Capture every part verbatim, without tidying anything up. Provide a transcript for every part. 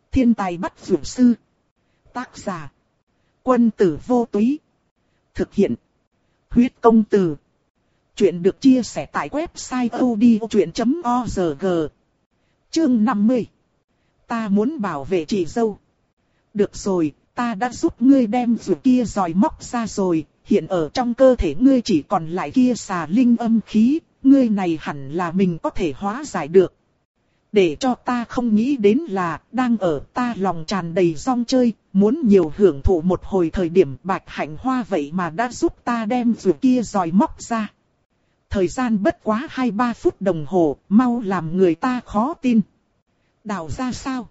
Thiên tài bắt dược sư. Tác giả. Quân tử vô túy. Thực hiện. Huyết công từ. Chuyện được chia sẻ tại website odchuyện chấm org. Chương năm mươi. Ta muốn bảo vệ chị dâu. Được rồi, ta đã giúp ngươi đem dược kia giòi móc ra rồi. Hiện ở trong cơ thể ngươi chỉ còn lại kia xà linh âm khí. Ngươi này hẳn là mình có thể hóa giải được. Để cho ta không nghĩ đến là, đang ở ta lòng tràn đầy rong chơi, muốn nhiều hưởng thụ một hồi thời điểm Bạch Hạnh Hoa vậy mà đã giúp ta đem dược kia giòi móc ra. Thời gian bất quá hai ba phút đồng hồ, mau làm người ta khó tin. Đào ra sao?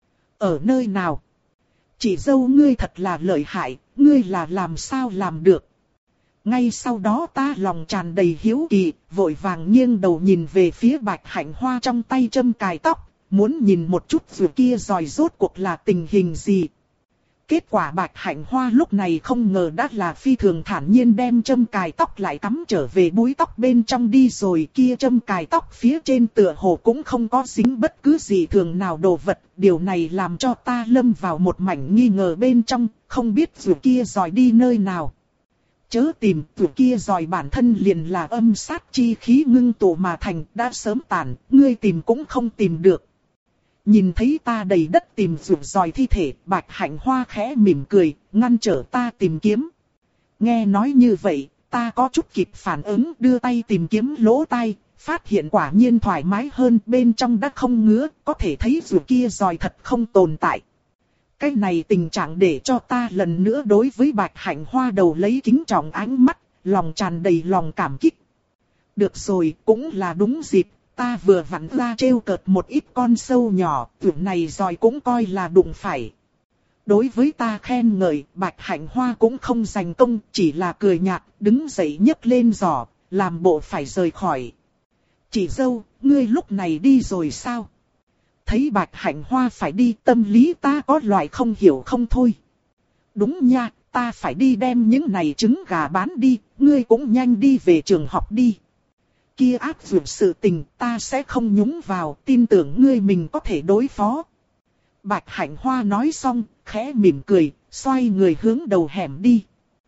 Ở nơi nào? Chị dâu ngươi thật là lợi hại, ngươi là làm sao làm được? Ngay sau đó ta lòng tràn đầy hiếu kỳ, vội vàng nghiêng đầu nhìn về phía Bạch Hạnh Hoa trong tay châm cài tóc, muốn nhìn một chút dược kia giòi rốt cuộc là tình hình gì. Kết quả Bạch Hạnh Hoa lúc này không ngờ đã là phi thường thản nhiên đem châm cài tóc lại cắm trở về búi tóc bên trong đi rồi, kia châm cài tóc phía trên tựa hồ cũng không có dính bất cứ gì thường nào đồ vật. Điều này làm cho ta lâm vào một mảnh nghi ngờ bên trong, không biết dược kia giòi đi nơi nào. Chớ tìm, dược kia giòi bản thân liền là âm sát chi khí ngưng tụ mà thành, đã sớm tàn, ngươi tìm cũng không tìm được. Nhìn thấy ta đầy đất tìm dược giòi thi thể, Bạch Hạnh Hoa khẽ mỉm cười, ngăn trở ta tìm kiếm. Nghe nói như vậy, ta có chút kịp phản ứng, đưa tay tìm kiếm lỗ tai, phát hiện quả nhiên thoải mái hơn, bên trong đã không ngứa, có thể thấy dược kia giòi thật không tồn tại. Cái này tình trạng để cho ta lần nữa đối với Bạch Hạnh Hoa đầu lấy kính trọng ánh mắt, lòng tràn đầy lòng cảm kích. Được rồi, cũng là đúng dịp. Ta vừa vặn ra trêu cợt một ít con sâu nhỏ, tưởng này giòi cũng coi là đụng phải. Đối với ta khen ngợi, Bạch Hạnh Hoa cũng không giành công, chỉ là cười nhạt, đứng dậy nhấc lên giỏ, làm bộ phải rời khỏi. Chị dâu, ngươi lúc này đi rồi sao? Thấy Bạch Hạnh Hoa phải đi, tâm lý ta có loại không hiểu không thôi. Đúng nha, ta phải đi đem những này trứng gà bán đi, ngươi cũng nhanh đi về trường học đi. Kia áp dụng sự tình ta sẽ không nhúng vào, tin tưởng ngươi mình có thể đối phó. Bạch Hạnh Hoa nói xong, khẽ mỉm cười, xoay người hướng đầu hẻm đi.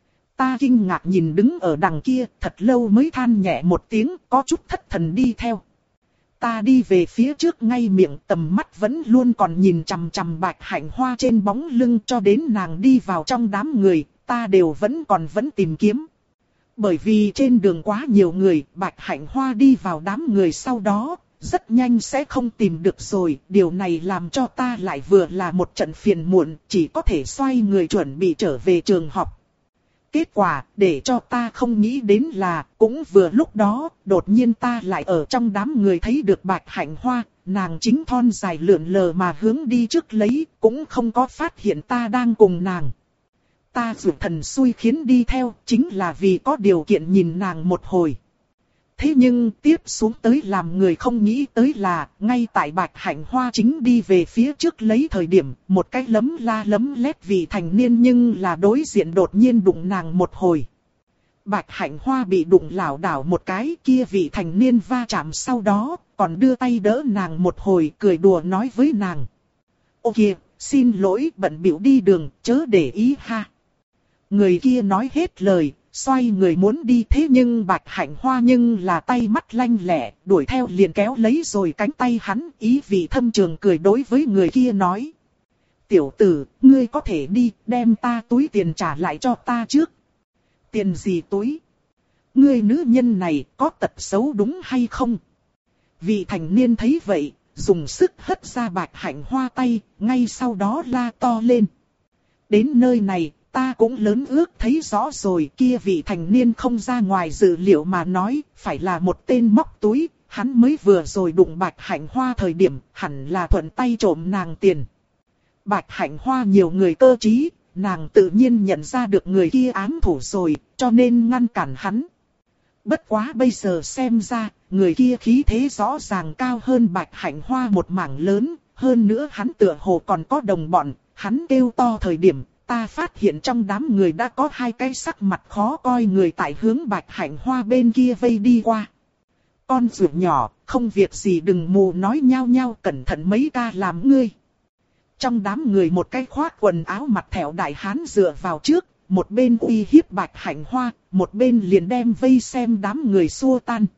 Ta kinh ngạc nhìn đứng ở đằng kia, thật lâu mới than nhẹ một tiếng, có chút thất thần đi theo. Ta đi về phía trước ngay miệng, tầm mắt vẫn luôn còn nhìn chằm chằm Bạch Hạnh Hoa trên bóng lưng cho đến nàng đi vào trong đám người, ta đều vẫn còn vẫn tìm kiếm. Bởi vì trên đường quá nhiều người, Bạch Hạnh Hoa đi vào đám người sau đó, rất nhanh sẽ không tìm được rồi. Điều này làm cho ta lại vừa là một trận phiền muộn, chỉ có thể xoay người chuẩn bị trở về trường học. Kết quả, để cho ta không nghĩ đến là, cũng vừa lúc đó, đột nhiên ta lại ở trong đám người thấy được Bạch Hạnh Hoa, nàng chính thon dài lượn lờ mà hướng đi trước lấy, cũng không có phát hiện ta đang cùng nàng. Ta dù thần xui khiến đi theo, chính là vì có điều kiện nhìn nàng một hồi. Thế nhưng tiếp xuống tới làm người không nghĩ tới là, ngay tại Bạch Hạnh Hoa chính đi về phía trước lấy thời điểm, một cái lấm la lấm lét vị thành niên nhưng là đối diện đột nhiên đụng nàng một hồi. Bạch Hạnh Hoa bị đụng lảo đảo một cái, kia vị thành niên va chạm sau đó, còn đưa tay đỡ nàng một hồi, cười đùa nói với nàng. Ô kìa, xin lỗi, bận bịu đi đường, chớ để ý ha. Người kia nói hết lời, xoay người muốn đi, thế nhưng Bạch Hạnh Hoa nhưng là tay mắt lanh lẹ, đuổi theo liền kéo lấy rồi cánh tay hắn, ý vị thâm trường cười đối với người kia nói. Tiểu tử, ngươi có thể đi, đem ta túi tiền trả lại cho ta trước. Tiền gì túi? Ngươi nữ nhân này có tật xấu đúng hay không? Vị thành niên thấy vậy, dùng sức hất ra Bạch Hạnh Hoa tay, ngay sau đó la to lên. Đến nơi này, ta cũng lớn ước thấy rõ rồi, kia vị thành niên không ra ngoài dự liệu mà nói, phải là một tên móc túi, hắn mới vừa rồi đụng Bạch Hạnh Hoa thời điểm, hẳn là thuận tay trộm nàng tiền. Bạch Hạnh Hoa nhiều người cơ trí, nàng tự nhiên nhận ra được người kia ám thủ rồi, cho nên ngăn cản hắn. Bất quá bây giờ xem ra, người kia khí thế rõ ràng cao hơn Bạch Hạnh Hoa một mảng lớn, hơn nữa hắn tựa hồ còn có đồng bọn, hắn kêu to thời điểm. Ta phát hiện trong đám người đã có hai cái sắc mặt khó coi người tại hướng Bạch Hạnh Hoa bên kia vây đi qua. Con ruột nhỏ, không việc gì đừng mù nói nhao nhao, cẩn thận mấy ca làm ngươi. Trong đám người một cái khoác quần áo mặt thẹo đại hán dựa vào trước, một bên uy hiếp Bạch Hạnh Hoa, một bên liền đem vây xem đám người xua tan.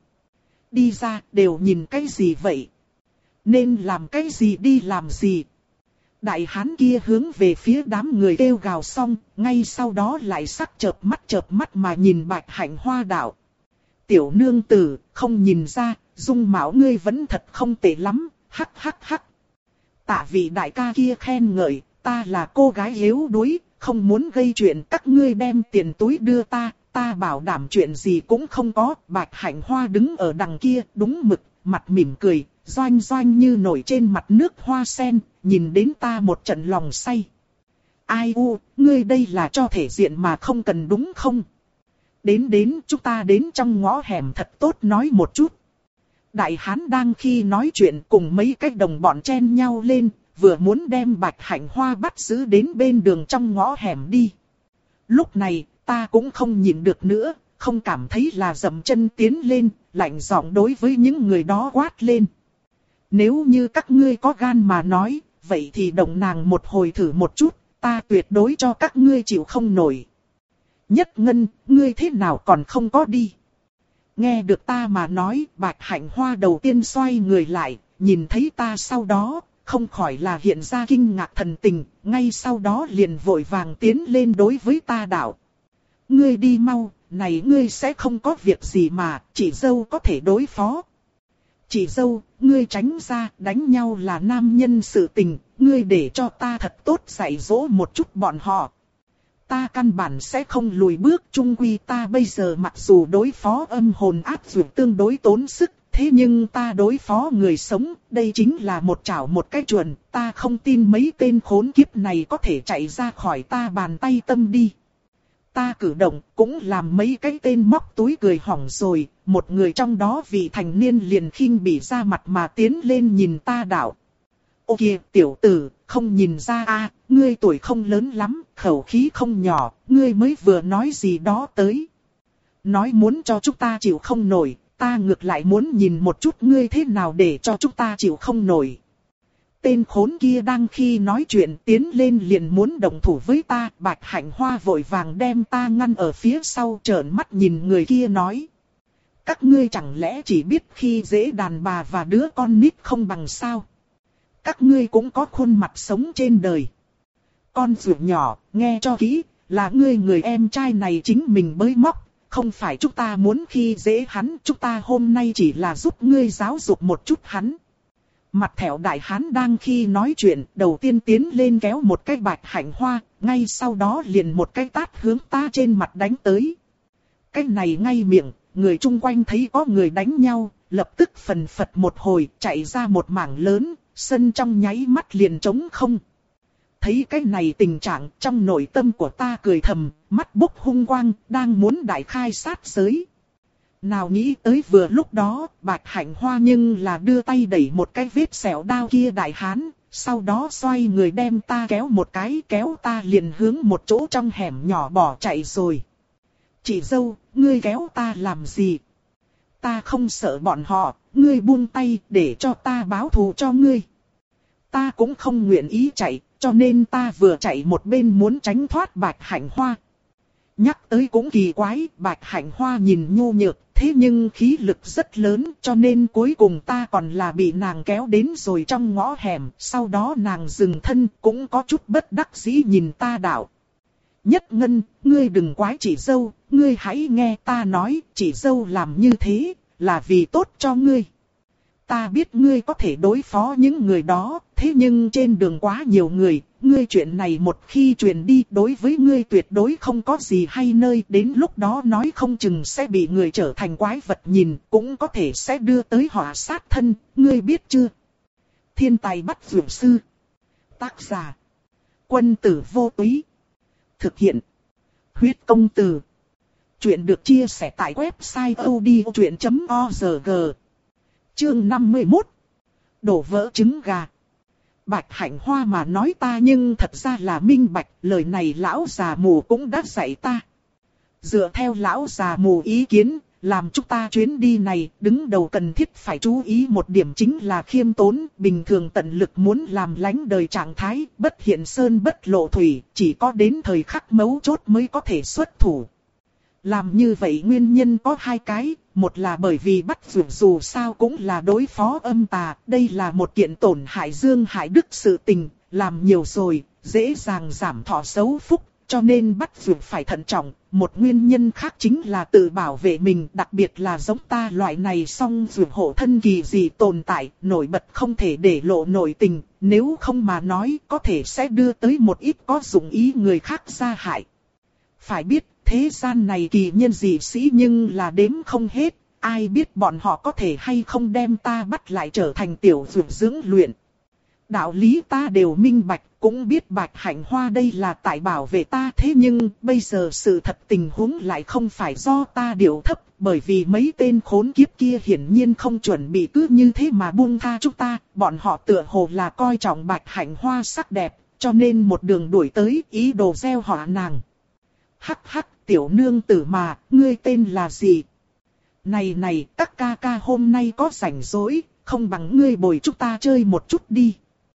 Đi ra, đều nhìn cái gì vậy? Nên làm cái gì đi làm gì? Đại hán kia hướng về phía đám người kêu gào xong, ngay sau đó lại sắc chợp mắt chợp mắt mà nhìn Bạch Hạnh Hoa đạo. Tiểu nương tử, không nhìn ra, dung mạo ngươi vẫn thật không tệ lắm, hắc hắc hắc. Tạ vị đại ca kia khen ngợi, ta là cô gái yếu đuối, không muốn gây chuyện, các ngươi đem tiền túi đưa ta, ta bảo đảm chuyện gì cũng không có. Bạch Hạnh Hoa đứng ở đằng kia, đúng mực, mặt mỉm cười, doanh doanh như nổi trên mặt nước hoa sen, nhìn đến ta một trận lòng say. Ai u, ngươi đây là cho thể diện mà không cần đúng không? Đến đến, chúng ta đến trong ngõ hẻm thật tốt nói một chút. Đại hán đang khi nói chuyện cùng mấy cái đồng bọn chen nhau lên, vừa muốn đem Bạch Hạnh Hoa bắt giữ đến bên đường trong ngõ hẻm đi. Lúc này, ta cũng không nhịn được nữa, không cảm thấy là dậm chân tiến lên, lạnh giọng đối với những người đó quát lên. Nếu như các ngươi có gan mà nói, vậy thì động nàng một hồi thử một chút, ta tuyệt đối cho các ngươi chịu không nổi. Nhất Ngân, ngươi thế nào còn không có đi? Nghe được ta mà nói, Bạch Hạnh Hoa đầu tiên xoay người lại, nhìn thấy ta sau đó, không khỏi là hiện ra kinh ngạc thần tình, ngay sau đó liền vội vàng tiến lên đối với ta đạo. Ngươi đi mau, này ngươi sẽ không có việc gì mà, chị dâu có thể đối phó. Chị dâu, ngươi tránh ra, đánh nhau là nam nhân sự tình, ngươi để cho ta thật tốt dạy dỗ một chút bọn họ. Ta căn bản sẽ không lùi bước, chung quy ta bây giờ mặc dù đối phó âm hồn ác dược tương đối tốn sức, thế nhưng ta đối phó người sống, đây chính là một chảo một cái chuẩn, ta không tin mấy tên khốn kiếp này có thể chạy ra khỏi ta bàn tay tâm đi. Ta cử động cũng làm mấy cái tên móc túi cười hỏng rồi, một người trong đó vị thành niên liền khinh bỉ ra mặt mà tiến lên nhìn ta đạo. Ô kìa tiểu tử, không nhìn ra a, à, ngươi tuổi không lớn lắm, khẩu khí không nhỏ, ngươi mới vừa nói gì đó tới. Nói muốn cho chúng ta chịu không nổi, ta ngược lại muốn nhìn một chút ngươi thế nào để cho chúng ta chịu không nổi. Tên khốn kia đang khi nói chuyện tiến lên liền muốn động thủ với ta, Bạch Hạnh Hoa vội vàng đem ta ngăn ở phía sau trợn mắt nhìn người kia nói. Các ngươi chẳng lẽ chỉ biết khi dễ đàn bà và đứa con nít không bằng sao? Các ngươi cũng có khuôn mặt sống trên đời. Con ruột nhỏ, nghe cho kỹ, là ngươi người em trai này chính mình bới móc, không phải chúng ta muốn khi dễ hắn, chúng ta hôm nay chỉ là giúp ngươi giáo dục một chút hắn. Mặt thẹo đại hán đang khi nói chuyện, đầu tiên tiến lên kéo một cái Bạch Hạnh Hoa, ngay sau đó liền một cái tát hướng ta trên mặt đánh tới. Cái này ngay miệng, người chung quanh thấy có người đánh nhau, lập tức phần phật một hồi, chạy ra một mảng lớn, sân trong nháy mắt liền trống không. Thấy cái này tình trạng, trong nội tâm của ta cười thầm, mắt bốc hung quang, đang muốn đại khai sát giới. Nào nghĩ tới vừa lúc đó, Bạch Hạnh Hoa nhưng là đưa tay đẩy một cái vết sẹo đao kia đại hán, sau đó xoay người đem ta kéo một cái, kéo ta liền hướng một chỗ trong hẻm nhỏ bỏ chạy rồi. Chị dâu, ngươi kéo ta làm gì? Ta không sợ bọn họ, ngươi buông tay để cho ta báo thù cho ngươi. Ta cũng không nguyện ý chạy, cho nên ta vừa chạy một bên muốn tránh thoát Bạch Hạnh Hoa. Nhắc tới cũng kỳ quái, Bạch Hạnh Hoa nhìn nhu nhược, thế nhưng khí lực rất lớn, cho nên cuối cùng ta còn là bị nàng kéo đến rồi trong ngõ hẻm, sau đó nàng dừng thân, cũng có chút bất đắc dĩ nhìn ta đạo. Nhất Ngân, ngươi đừng quái chị dâu, ngươi hãy nghe ta nói, chị dâu làm như thế, là vì tốt cho ngươi. Ta biết ngươi có thể đối phó những người đó, thế nhưng trên đường quá nhiều người, ngươi chuyện này một khi truyền đi đối với ngươi tuyệt đối không có gì hay nơi, đến lúc đó nói không chừng sẽ bị người trở thành quái vật nhìn, cũng có thể sẽ đưa tới họa sát thân, ngươi biết chưa? Thiên tài bắt dược sư. Tác giả. Quân tử vô túy. Thực hiện. Huyết công từ. Chuyện được chia sẻ tại website odchuyện chấm org. Chương năm mươi mốt. Đổ vỡ trứng gà. Bạch Hạnh Hoa mà nói ta nhưng thật ra là minh bạch, lời này lão già mù cũng đã dạy ta. Dựa theo lão già mù ý kiến, làm chúng ta chuyến đi này, đứng đầu cần thiết phải chú ý một điểm chính là khiêm tốn, bình thường tận lực muốn làm lánh đời trạng thái, bất hiện sơn bất lộ thủy, chỉ có đến thời khắc mấu chốt mới có thể xuất thủ. Làm như vậy nguyên nhân có hai cái, một là bởi vì bắt dù dù sao cũng là đối phó âm tà, đây là một kiện tổn hại dương hại đức sự tình, làm nhiều rồi, dễ dàng giảm thọ xấu phúc, cho nên bắt dù phải thận trọng. Một nguyên nhân khác chính là tự bảo vệ mình, đặc biệt là giống ta loại này song dù hộ thân kỳ gì tồn tại, nổi bật không thể để lộ nội tình, nếu không mà nói có thể sẽ đưa tới một ít có dụng ý người khác ra hại. Phải biết, thế gian này kỳ nhân dị sĩ nhưng là đếm không hết, ai biết bọn họ có thể hay không đem ta bắt lại trở thành tiểu dược dưỡng luyện. Đạo lý ta đều minh bạch, cũng biết Bạch Hạnh Hoa đây là tại bảo vệ ta, thế nhưng bây giờ sự thật tình huống lại không phải do ta điệu thấp, bởi vì mấy tên khốn kiếp kia hiển nhiên không chuẩn bị cứ như thế mà buông tha chúng ta, bọn họ tựa hồ là coi trọng Bạch Hạnh Hoa sắc đẹp, cho nên một đường đuổi tới ý đồ gieo họa nàng. Hắc hắc, tiểu nương tử mà, ngươi tên là gì? Này này, các ca ca hôm nay có rảnh rỗi, không bằng ngươi bồi chúng ta chơi một chút đi.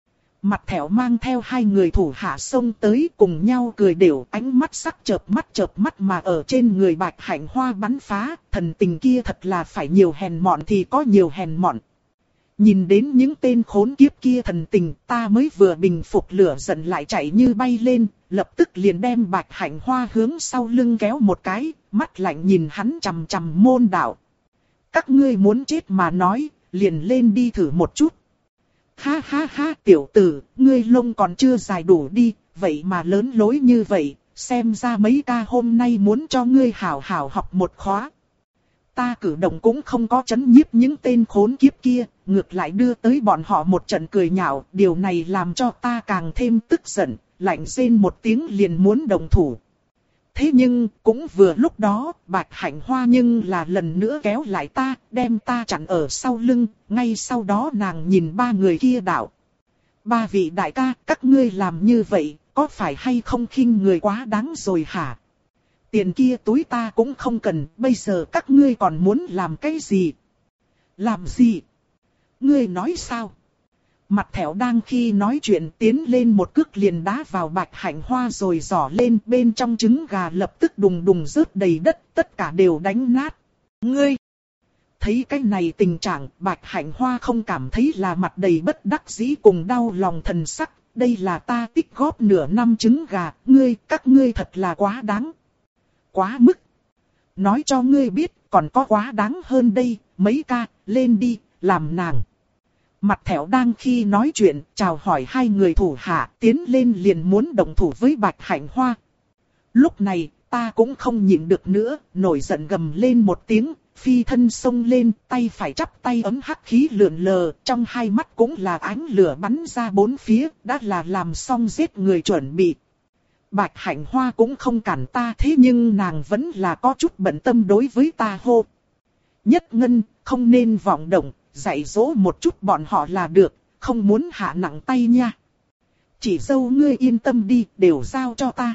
Mặt thẻo mang theo hai người thủ hạ xông tới cùng nhau cười đều, ánh mắt sắc chợp mắt chợp mắt mà ở trên người Bạch Hạnh Hoa bắn phá, thần tình kia thật là phải nhiều hèn mọn thì có nhiều hèn mọn. Nhìn đến những tên khốn kiếp kia thần tình, ta mới vừa bình phục lửa giận lại chạy như bay lên, lập tức liền đem Bạch Hạnh Hoa hướng sau lưng kéo một cái, mắt lạnh nhìn hắn chằm chằm môn đạo. Các ngươi muốn chết mà nói, liền lên đi thử một chút. Ha ha ha, tiểu tử, ngươi lông còn chưa dài đủ đi, vậy mà lớn lối như vậy, xem ra mấy ca hôm nay muốn cho ngươi hảo hảo học một khóa. Ta cử động cũng không có chấn nhiếp những tên khốn kiếp kia, ngược lại đưa tới bọn họ một trận cười nhạo, điều này làm cho ta càng thêm tức giận, lạnh rên một tiếng liền muốn đồng thủ. Thế nhưng, cũng vừa lúc đó, Bạch Hạnh Hoa nhưng là lần nữa kéo lại ta, đem ta chặn ở sau lưng, ngay sau đó nàng nhìn ba người kia đạo. Ba vị đại ca, các ngươi làm như vậy, có phải hay không khinh người quá đáng rồi hả? Tiền kia túi ta cũng không cần, bây giờ các ngươi còn muốn làm cái gì? Làm gì? Ngươi nói sao? Mặt thẻo đang khi nói chuyện tiến lên một cước liền đá vào Bạch Hạnh Hoa rồi giỏ lên, bên trong trứng gà lập tức đùng đùng rớt đầy đất, tất cả đều đánh nát. Ngươi! Thấy cái này tình trạng, Bạch Hạnh Hoa không cảm thấy là mặt đầy bất đắc dĩ cùng đau lòng thần sắc, đây là ta tích góp nửa năm trứng gà, ngươi, các ngươi thật là quá đáng. Quá mức! Nói cho ngươi biết, còn có quá đáng hơn đây, mấy ca, lên đi, làm nàng. Mặt thẻo đang khi nói chuyện, chào hỏi hai người thủ hạ, tiến lên liền muốn đồng thủ với Bạch Hạnh Hoa. Lúc này, ta cũng không nhịn được nữa, nổi giận gầm lên một tiếng, phi thân xông lên, tay phải chắp tay ấm hắc khí lượn lờ, trong hai mắt cũng là ánh lửa bắn ra bốn phía, đã là làm xong giết người chuẩn bị. Bạch Hạnh Hoa cũng không cản ta, thế nhưng nàng vẫn là có chút bận tâm đối với ta hô. Nhất Ngân, không nên vọng động. Dạy dỗ một chút bọn họ là được, không muốn hạ nặng tay nha. Chỉ dâu ngươi yên tâm đi, đều giao cho ta.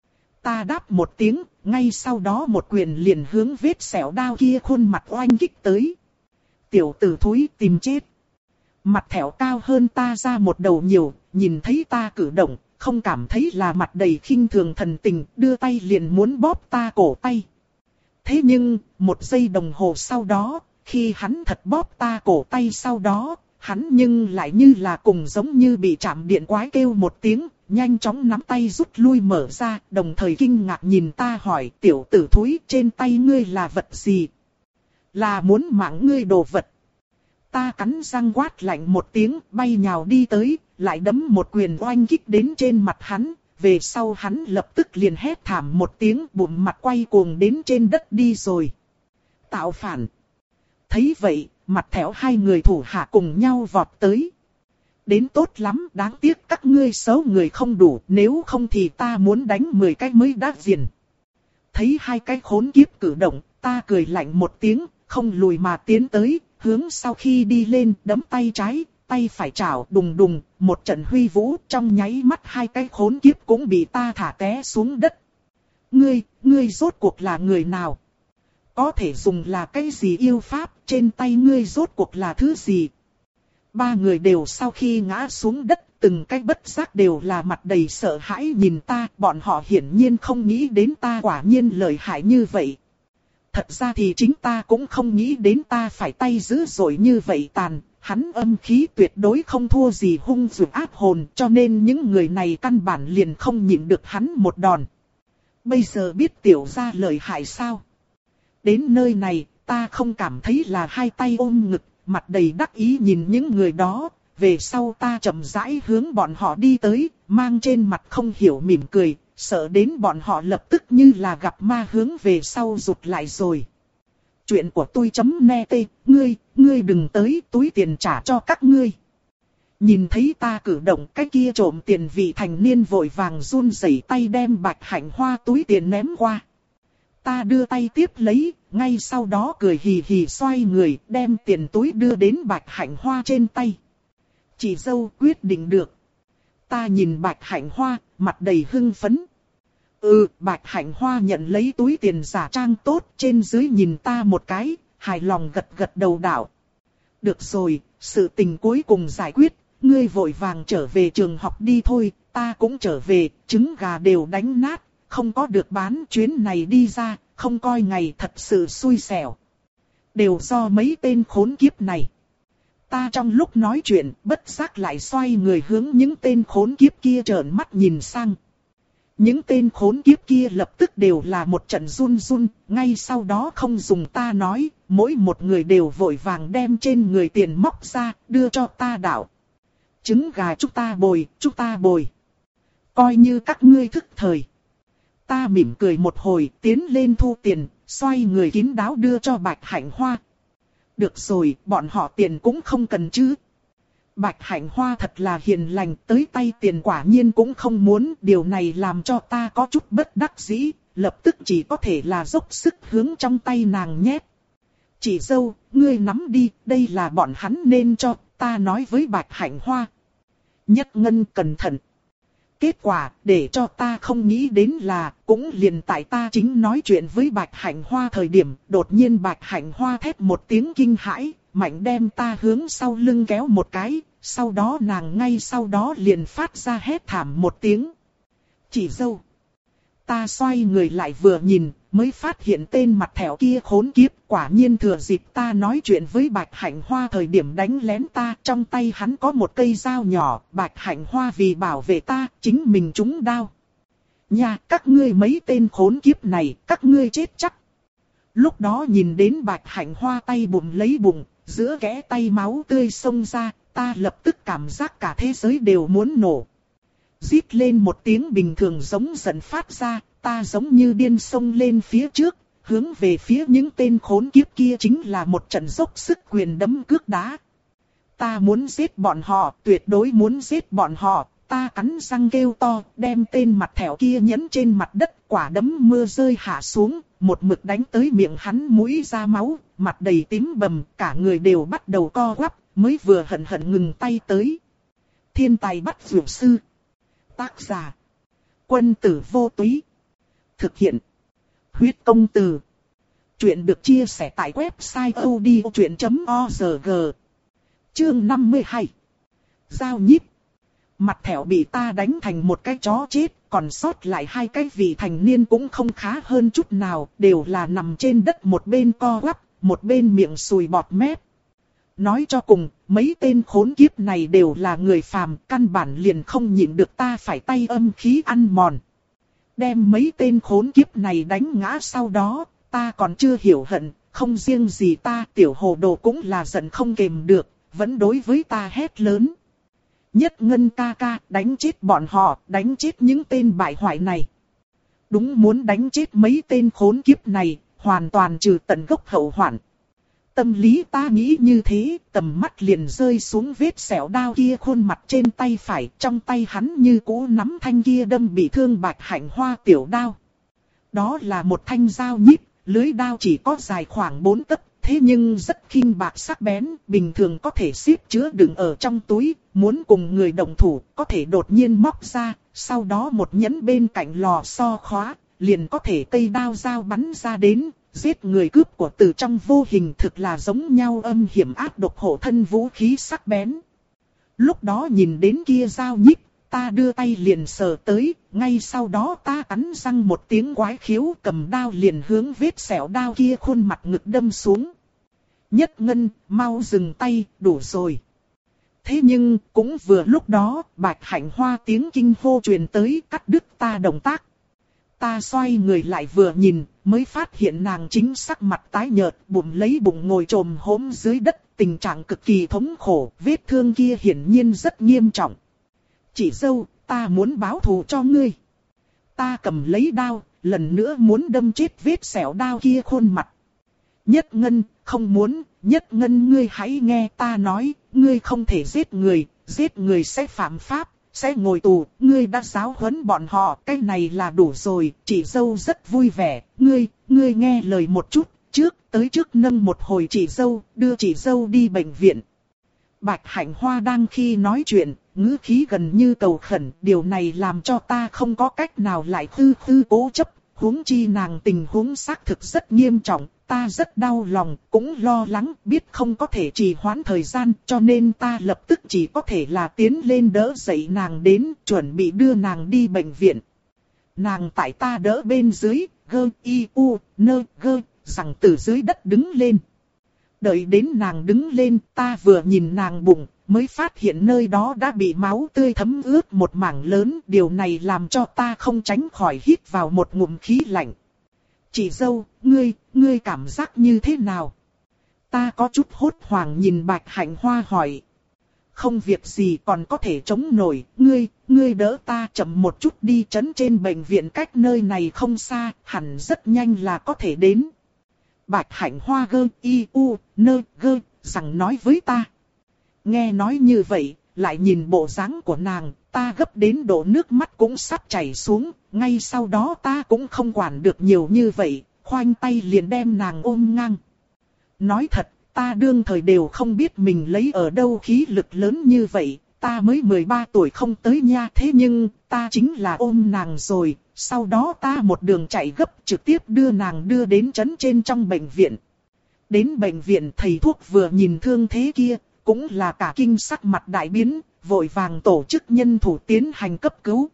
Ta đáp một tiếng, ngay sau đó một quyền liền hướng vết sẹo đao kia khuôn mặt oanh kích tới. Tiểu tử thúi tìm chết. Mặt thẻo cao hơn ta ra một đầu nhiều, nhìn thấy ta cử động, không cảm thấy là mặt đầy khinh thường thần tình, đưa tay liền muốn bóp ta cổ tay. Thế nhưng, một giây đồng hồ sau đó, khi hắn thật bóp ta cổ tay sau đó, hắn nhưng lại như là cùng giống như bị chạm điện quái kêu một tiếng, nhanh chóng nắm tay rút lui mở ra, đồng thời kinh ngạc nhìn ta hỏi tiểu tử thúi trên tay ngươi là vật gì? Là muốn mạng ngươi đồ vật. Ta cắn răng quát lạnh một tiếng, bay nhào đi tới, lại đấm một quyền oanh kích đến trên mặt hắn, về sau hắn lập tức liền hét thảm một tiếng bụng mặt quay cuồng đến trên đất đi rồi. Tạo phản. Thấy vậy, mặt thẻo hai người thủ hạ cùng nhau vọt tới. Đến tốt lắm, đáng tiếc các ngươi xấu người không đủ, nếu không thì ta muốn đánh mười cái mới đã diền. Thấy hai cái khốn kiếp cử động, ta cười lạnh một tiếng, không lùi mà tiến tới, hướng sau khi đi lên, đấm tay trái, tay phải chảo đùng đùng, một trận huy vũ, trong nháy mắt hai cái khốn kiếp cũng bị ta thả té xuống đất. Ngươi, ngươi rốt cuộc là người nào? Có thể dùng là cái gì yêu pháp, trên tay ngươi rốt cuộc là thứ gì? Ba người đều sau khi ngã xuống đất, từng cái bất giác đều là mặt đầy sợ hãi nhìn ta, bọn họ hiển nhiên không nghĩ đến ta quả nhiên lợi hại như vậy. Thật ra thì chính ta cũng không nghĩ đến ta phải tay dữ dội như vậy tàn, hắn âm khí tuyệt đối không thua gì hung dữ áp hồn, cho nên những người này căn bản liền không nhịn được hắn một đòn. Bây giờ biết tiểu gia lợi hại sao? Đến nơi này, ta không cảm thấy là hai tay ôm ngực, mặt đầy đắc ý nhìn những người đó. Về sau ta chậm rãi hướng bọn họ đi tới, mang trên mặt không hiểu mỉm cười, sợ đến bọn họ lập tức như là gặp ma hướng về sau rụt lại rồi. Chuyện của tôi chấm net, ngươi, ngươi đừng tới, túi tiền trả cho các ngươi. Nhìn thấy ta cử động, cái kia trộm tiền vị thành niên vội vàng run rẩy tay đem Bạch Hạnh Hoa túi tiền ném qua. Ta đưa tay tiếp lấy, ngay sau đó cười hì hì xoay người, đem tiền túi đưa đến Bạch Hạnh Hoa trên tay. Chị dâu quyết định được. Ta nhìn Bạch Hạnh Hoa, mặt đầy hưng phấn. Ừ, Bạch Hạnh Hoa nhận lấy túi tiền giả trang tốt, trên dưới nhìn ta một cái, hài lòng gật gật đầu đạo. Được rồi, sự tình cuối cùng giải quyết, ngươi vội vàng trở về trường học đi thôi, ta cũng trở về, trứng gà đều đánh nát, không có được bán, chuyến này đi ra, không coi ngày thật sự xui xẻo. Đều do mấy tên khốn kiếp này. Ta trong lúc nói chuyện, bất giác lại xoay người hướng những tên khốn kiếp kia trợn mắt nhìn sang. Những tên khốn kiếp kia lập tức đều là một trận run run, ngay sau đó không dùng ta nói, mỗi một người đều vội vàng đem trên người tiền móc ra, đưa cho ta đạo. Trứng gà chúng ta bồi, chúng ta bồi. Coi như các ngươi thức thời. Ta mỉm cười một hồi, tiến lên thu tiền, xoay người kín đáo đưa cho Bạch Hạnh Hoa. Được rồi, bọn họ tiền cũng không cần chứ. Bạch Hạnh Hoa thật là hiền lành, tới tay tiền quả nhiên cũng không muốn, điều này làm cho ta có chút bất đắc dĩ, lập tức chỉ có thể là dốc sức hướng trong tay nàng nhét. Chị dâu, ngươi nắm đi, đây là bọn hắn nên cho, ta nói với Bạch Hạnh Hoa. Nhất Ngân cẩn thận. Kết quả, để cho ta không nghĩ đến là, cũng liền tại ta chính nói chuyện với Bạch Hạnh Hoa thời điểm, đột nhiên Bạch Hạnh Hoa thét một tiếng kinh hãi, mạnh đem ta hướng sau lưng kéo một cái, sau đó nàng ngay sau đó liền phát ra hét thảm một tiếng. Chị dâu. Ta xoay người lại vừa nhìn, mới phát hiện tên mặt thẻo kia khốn kiếp, quả nhiên thừa dịp ta nói chuyện với Bạch Hạnh Hoa thời điểm đánh lén ta, trong tay hắn có một cây dao nhỏ, Bạch Hạnh Hoa vì bảo vệ ta, chính mình trúng đao. Nha, các ngươi mấy tên khốn kiếp này, các ngươi chết chắc. Lúc đó nhìn đến Bạch Hạnh Hoa tay bụng lấy bụng, giữa kẽ tay máu tươi xông ra, ta lập tức cảm giác cả thế giới đều muốn nổ. Rít lên một tiếng bình thường giống giận phát ra, ta giống như điên xông lên phía trước, hướng về phía những tên khốn kiếp kia chính là một trận dốc sức quyền đấm cước đá. Ta muốn giết bọn họ, tuyệt đối muốn giết bọn họ, ta cắn răng kêu to, đem tên mặt thẻo kia nhấn trên mặt đất, quả đấm mưa rơi hạ xuống, một mực đánh tới miệng hắn mũi ra máu, mặt đầy tím bầm, cả người đều bắt đầu co quắp, mới vừa hận hận ngừng tay tới. Thiên tài bắt dược sư. Tác giả. Quân tử vô túy. Thực hiện. Huyết công từ. Chuyện được chia sẻ tại website odchuyện chấm org. Chương năm mươi hai. Giao nhíp. Mặt thẻo bị ta đánh thành một cái chó chết, còn sót lại hai cái vị thành niên cũng không khá hơn chút nào, đều là nằm trên đất một bên co quắp, một bên miệng sùi bọt mép. Nói cho cùng, mấy tên khốn kiếp này đều là người phàm, căn bản liền không nhịn được ta phải tay âm khí ăn mòn. Đem mấy tên khốn kiếp này đánh ngã sau đó, ta còn chưa hiểu hận, không riêng gì ta, tiểu hồ đồ cũng là giận không kềm được, vẫn đối với ta hét lớn. Nhất Ngân ca ca, đánh chết bọn họ, đánh chết những tên bại hoại này. Đúng muốn đánh chết mấy tên khốn kiếp này, hoàn toàn trừ tận gốc hậu hoạn. Tâm lý ta nghĩ như thế, tầm mắt liền rơi xuống vết sẹo đao kia khuôn mặt trên tay phải, trong tay hắn như cũ nắm thanh kia đâm bị thương Bạch Hạnh Hoa tiểu đao. Đó là một thanh dao nhíp, lưới đao chỉ có dài khoảng bốn tấc, thế nhưng rất khinh bạc sắc bén, bình thường có thể xếp chứa đựng ở trong túi, muốn cùng người đồng thủ, có thể đột nhiên móc ra, sau đó một nhấn bên cạnh lò xo khóa, liền có thể cây đao dao bắn ra đến, giết người cướp của từ trong vô hình thực là giống nhau âm hiểm ác độc hộ thân vũ khí sắc bén. Lúc đó nhìn đến kia dao nhíp, ta đưa tay liền sờ tới, ngay sau đó ta cắn răng một tiếng quái khiếu cầm đao liền hướng vết sẹo đao kia khuôn mặt ngực đâm xuống. Nhất Ngân, mau dừng tay, đủ rồi. Thế nhưng, cũng vừa lúc đó, Bạch Hạnh Hoa tiếng kinh hô truyền tới cắt đứt ta động tác. Ta xoay người lại vừa nhìn, mới phát hiện nàng chính sắc mặt tái nhợt, bụng lấy bụng ngồi trồm hổm dưới đất, tình trạng cực kỳ thống khổ, vết thương kia hiển nhiên rất nghiêm trọng. Chị dâu, ta muốn báo thù cho ngươi. Ta cầm lấy đao, lần nữa muốn đâm chết vết sẹo đao kia khuôn mặt. Nhất Ngân, không muốn, Nhất Ngân ngươi hãy nghe ta nói, ngươi không thể giết người, giết người sẽ phạm pháp, sẽ ngồi tù, ngươi đã giáo huấn bọn họ, cái này là đủ rồi, chị dâu rất vui vẻ, ngươi, ngươi nghe lời một chút, trước, tới trước nâng một hồi chị dâu, đưa chị dâu đi bệnh viện. Bạch Hạnh Hoa đang khi nói chuyện, ngữ khí gần như cầu khẩn, điều này làm cho ta không có cách nào lại tư tư cố chấp, huống chi nàng tình huống xác thực rất nghiêm trọng, ta rất đau lòng, cũng lo lắng, biết không có thể trì hoãn thời gian, cho nên ta lập tức chỉ có thể là tiến lên đỡ dậy nàng đến, chuẩn bị đưa nàng đi bệnh viện. Nàng tại ta đỡ bên dưới, gơ y u, nơ gơ, rằng từ dưới đất đứng lên. Đợi đến nàng đứng lên, ta vừa nhìn nàng bụng, mới phát hiện nơi đó đã bị máu tươi thấm ướt một mảng lớn. Điều này làm cho ta không tránh khỏi hít vào một ngụm khí lạnh. Chị dâu, ngươi, ngươi cảm giác như thế nào? Ta có chút hốt hoảng nhìn Bạch Hạnh Hoa hỏi. Không việc gì còn có thể chống nổi, ngươi, ngươi đỡ ta chậm một chút đi, trấn trên bệnh viện cách nơi này không xa, hẳn rất nhanh là có thể đến. Bạch Hạnh Hoa gơ y u nơ gơ rằng nói với ta. Nghe nói như vậy, lại nhìn bộ dáng của nàng, ta gấp đến độ nước mắt cũng sắp chảy xuống, ngay sau đó ta cũng không quản được nhiều như vậy, khoanh tay liền đem nàng ôm ngang. Nói thật, ta đương thời đều không biết mình lấy ở đâu khí lực lớn như vậy, ta mới mười ba tuổi không tới nha, thế nhưng ta chính là ôm nàng rồi, sau đó ta một đường chạy gấp trực tiếp đưa nàng đưa đến trấn trên trong bệnh viện. Đến bệnh viện thầy thuốc vừa nhìn thương thế kia, cũng là cả kinh sắc mặt đại biến, vội vàng tổ chức nhân thủ tiến hành cấp cứu.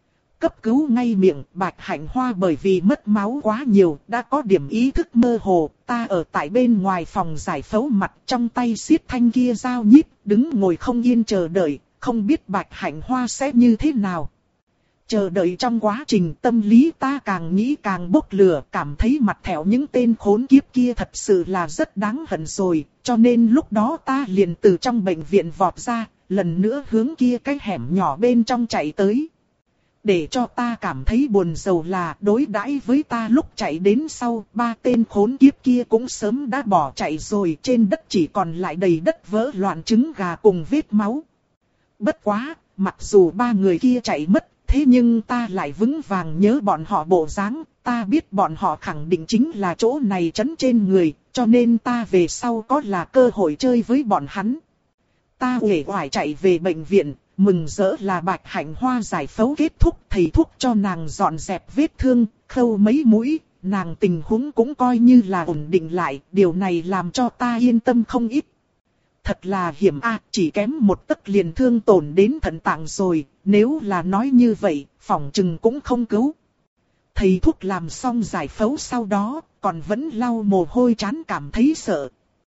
Cấp cứu ngay miệng, Bạch Hạnh Hoa bởi vì mất máu quá nhiều, đã có điểm ý thức mơ hồ, ta ở tại bên ngoài phòng giải phẫu mặt trong tay siết thanh kia dao nhíp, đứng ngồi không yên chờ đợi, không biết Bạch Hạnh Hoa sẽ như thế nào. Chờ đợi trong quá trình tâm lý ta càng nghĩ càng bốc lửa, cảm thấy mặt thẹo những tên khốn kiếp kia thật sự là rất đáng hận rồi, cho nên lúc đó ta liền từ trong bệnh viện vọt ra, lần nữa hướng kia cái hẻm nhỏ bên trong chạy tới. Để cho ta cảm thấy buồn rầu là đối đãi với ta lúc chạy đến sau, ba tên khốn kiếp kia cũng sớm đã bỏ chạy rồi, trên đất chỉ còn lại đầy đất vỡ loạn trứng gà cùng vết máu. Bất quá, mặc dù ba người kia chạy mất, thế nhưng ta lại vững vàng nhớ bọn họ bộ dáng, ta biết bọn họ khẳng định chính là chỗ này trấn trên người, cho nên ta về sau có là cơ hội chơi với bọn hắn. Ta uể oải chạy về bệnh viện, mừng rỡ là Bạch Hạnh Hoa giải phẫu kết thúc, thầy thuốc cho nàng dọn dẹp vết thương, khâu mấy mũi, nàng tình huống cũng coi như là ổn định lại, điều này làm cho ta yên tâm không ít. Thật là hiểm a, chỉ kém một tấc liền thương tổn đến thận tạng rồi, nếu là nói như vậy, phỏng chừng cũng không cứu. Thầy thuốc làm xong giải phẫu sau đó, còn vẫn lau mồ hôi trán cảm thấy sợ.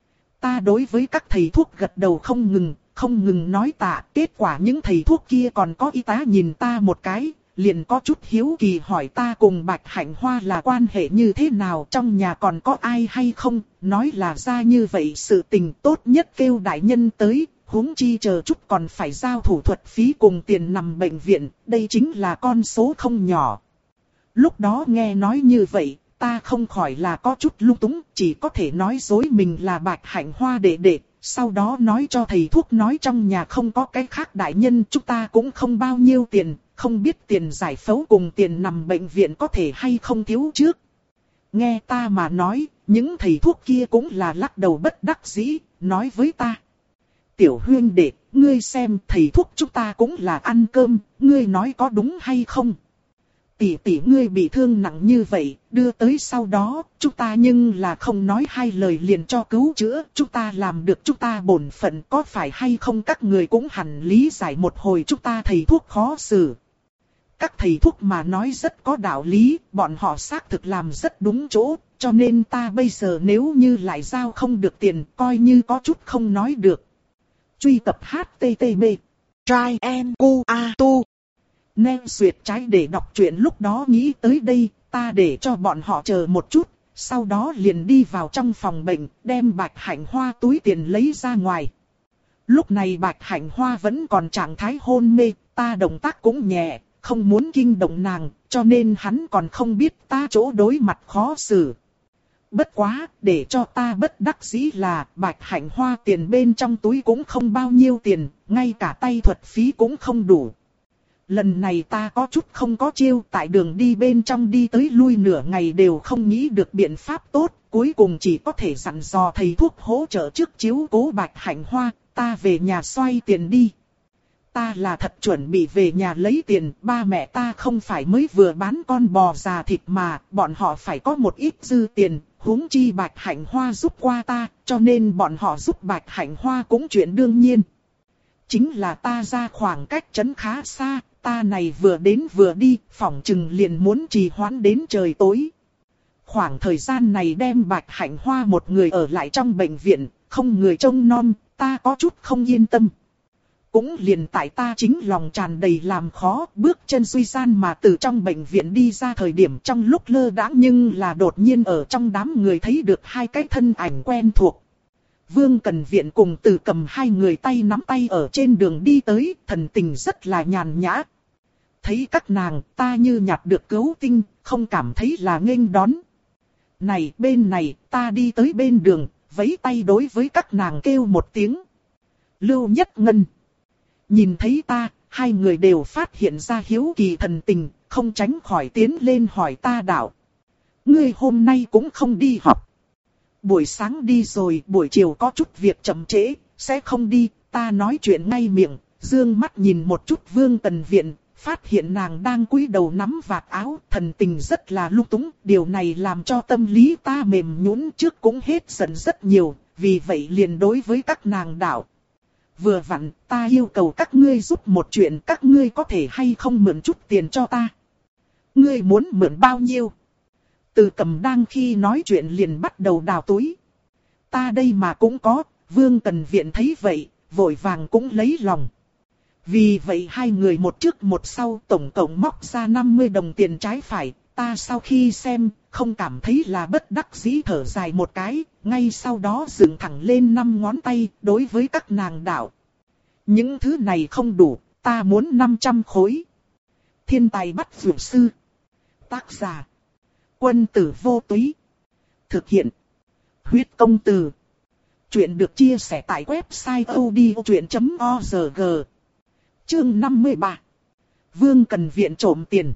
Ta đối với các thầy thuốc gật đầu không ngừng, không ngừng nói tạ, kết quả những thầy thuốc kia còn có y tá nhìn ta một cái, liền có chút hiếu kỳ hỏi ta cùng Bạch Hạnh Hoa là quan hệ như thế nào, trong nhà còn có ai hay không, nói là ra như vậy sự tình tốt nhất kêu đại nhân tới, huống chi chờ chút còn phải giao thủ thuật phí cùng tiền nằm bệnh viện, đây chính là con số không nhỏ. Lúc đó nghe nói như vậy, ta không khỏi là có chút lung túng, chỉ có thể nói dối mình là Bạch Hạnh Hoa đệ đệ. Sau đó nói cho thầy thuốc nói trong nhà không có cái khác đại nhân, chúng ta cũng không bao nhiêu tiền, không biết tiền giải phẫu cùng tiền nằm bệnh viện có thể hay không thiếu trước. Nghe ta mà nói, những thầy thuốc kia cũng là lắc đầu bất đắc dĩ, nói với ta. Tiểu huynh đệ, ngươi xem thầy thuốc chúng ta cũng là ăn cơm, ngươi nói có đúng hay không? tỷ tỷ ngươi bị thương nặng như vậy, đưa tới sau đó, chúng ta nhưng là không nói hai lời liền cho cứu chữa, chúng ta làm được chúng ta bổn phận, có phải hay không các người cũng hẳn lý giải một hồi chúng ta thầy thuốc khó xử. Các thầy thuốc mà nói rất có đạo lý, bọn họ xác thực làm rất đúng chỗ, cho nên ta bây giờ nếu như lại giao không được tiền, coi như có chút không nói được. Truy cập hát tê tê pê Try and Go A Tu Nên duyệt trái để đọc truyện. Lúc đó nghĩ tới đây, ta để cho bọn họ chờ một chút, sau đó liền đi vào trong phòng bệnh, đem Bạch Hạnh Hoa túi tiền lấy ra ngoài. Lúc này Bạch Hạnh Hoa vẫn còn trạng thái hôn mê, ta động tác cũng nhẹ, không muốn kinh động nàng, cho nên hắn còn không biết ta chỗ đối mặt khó xử. Bất quá, để cho ta bất đắc dĩ là Bạch Hạnh Hoa tiền bên trong túi cũng không bao nhiêu tiền, ngay cả tay thuật phí cũng không đủ. Lần này ta có chút không có chiêu, tại đường đi bên trong đi tới lui nửa ngày đều không nghĩ được biện pháp tốt, cuối cùng chỉ có thể dặn dò thầy thuốc hỗ trợ trước chiếu cố Bạch Hạnh Hoa, ta về nhà xoay tiền đi. Ta là thật chuẩn bị về nhà lấy tiền, ba mẹ ta không phải mới vừa bán con bò già thịt mà, bọn họ phải có một ít dư tiền, huống chi Bạch Hạnh Hoa giúp qua ta, cho nên bọn họ giúp Bạch Hạnh Hoa cũng chuyện đương nhiên. Chính là ta ra khoảng cách trấn khá xa, ta này vừa đến vừa đi, phỏng chừng liền muốn trì hoãn đến trời tối. Khoảng thời gian này đem Bạch Hạnh Hoa một người ở lại trong bệnh viện, không người trông nom, ta có chút không yên tâm. Cũng liền tại ta chính lòng tràn đầy làm khó, bước chân suy gian mà từ trong bệnh viện đi ra thời điểm trong lúc lơ đãng nhưng là đột nhiên ở trong đám người thấy được hai cái thân ảnh quen thuộc. Vương Cần Viện cùng Từ Cầm hai người tay nắm tay ở trên đường đi tới, thần tình rất là nhàn nhã. Thấy các nàng, ta như nhặt được cứu tinh, không cảm thấy là nghênh đón. Này, bên này, ta đi tới bên đường, vẫy tay đối với các nàng kêu một tiếng. Lưu Nhất Ngân. Nhìn thấy ta, hai người đều phát hiện ra hiếu kỳ thần tình, không tránh khỏi tiến lên hỏi ta đạo. Ngươi hôm nay cũng không đi học. Buổi sáng đi rồi, buổi chiều có chút việc chậm trễ, sẽ không đi, ta nói chuyện ngay miệng, dương mắt nhìn một chút Vương Tần Viện, phát hiện nàng đang cúi đầu nắm vạt áo, thần tình rất là lung túng, điều này làm cho tâm lý ta mềm nhũn, trước cũng hết giận rất nhiều, vì vậy liền đối với các nàng đạo. Vừa vặn, ta yêu cầu các ngươi giúp một chuyện, các ngươi có thể hay không mượn chút tiền cho ta. Ngươi muốn mượn bao nhiêu? Từ Cầm đang khi nói chuyện liền bắt đầu đào túi. Ta đây mà cũng có, Vương Tần Viện thấy vậy, vội vàng cũng lấy lòng. Vì vậy hai người một trước một sau tổng cộng móc ra năm mươi đồng tiền trái phải, ta sau khi xem, không cảm thấy là bất đắc dĩ thở dài một cái, ngay sau đó dựng thẳng lên năm ngón tay, đối với các nàng đạo. Những thứ này không đủ, ta muốn năm trăm khối. Thiên tài bắt dược sư. Tác giả. Quân tử vô túy. Thực hiện. Huyết công từ. Chuyện được chia sẻ tại website odchuyện chấm org. Chương năm mươi ba. Vương Cần Viện trộm tiền.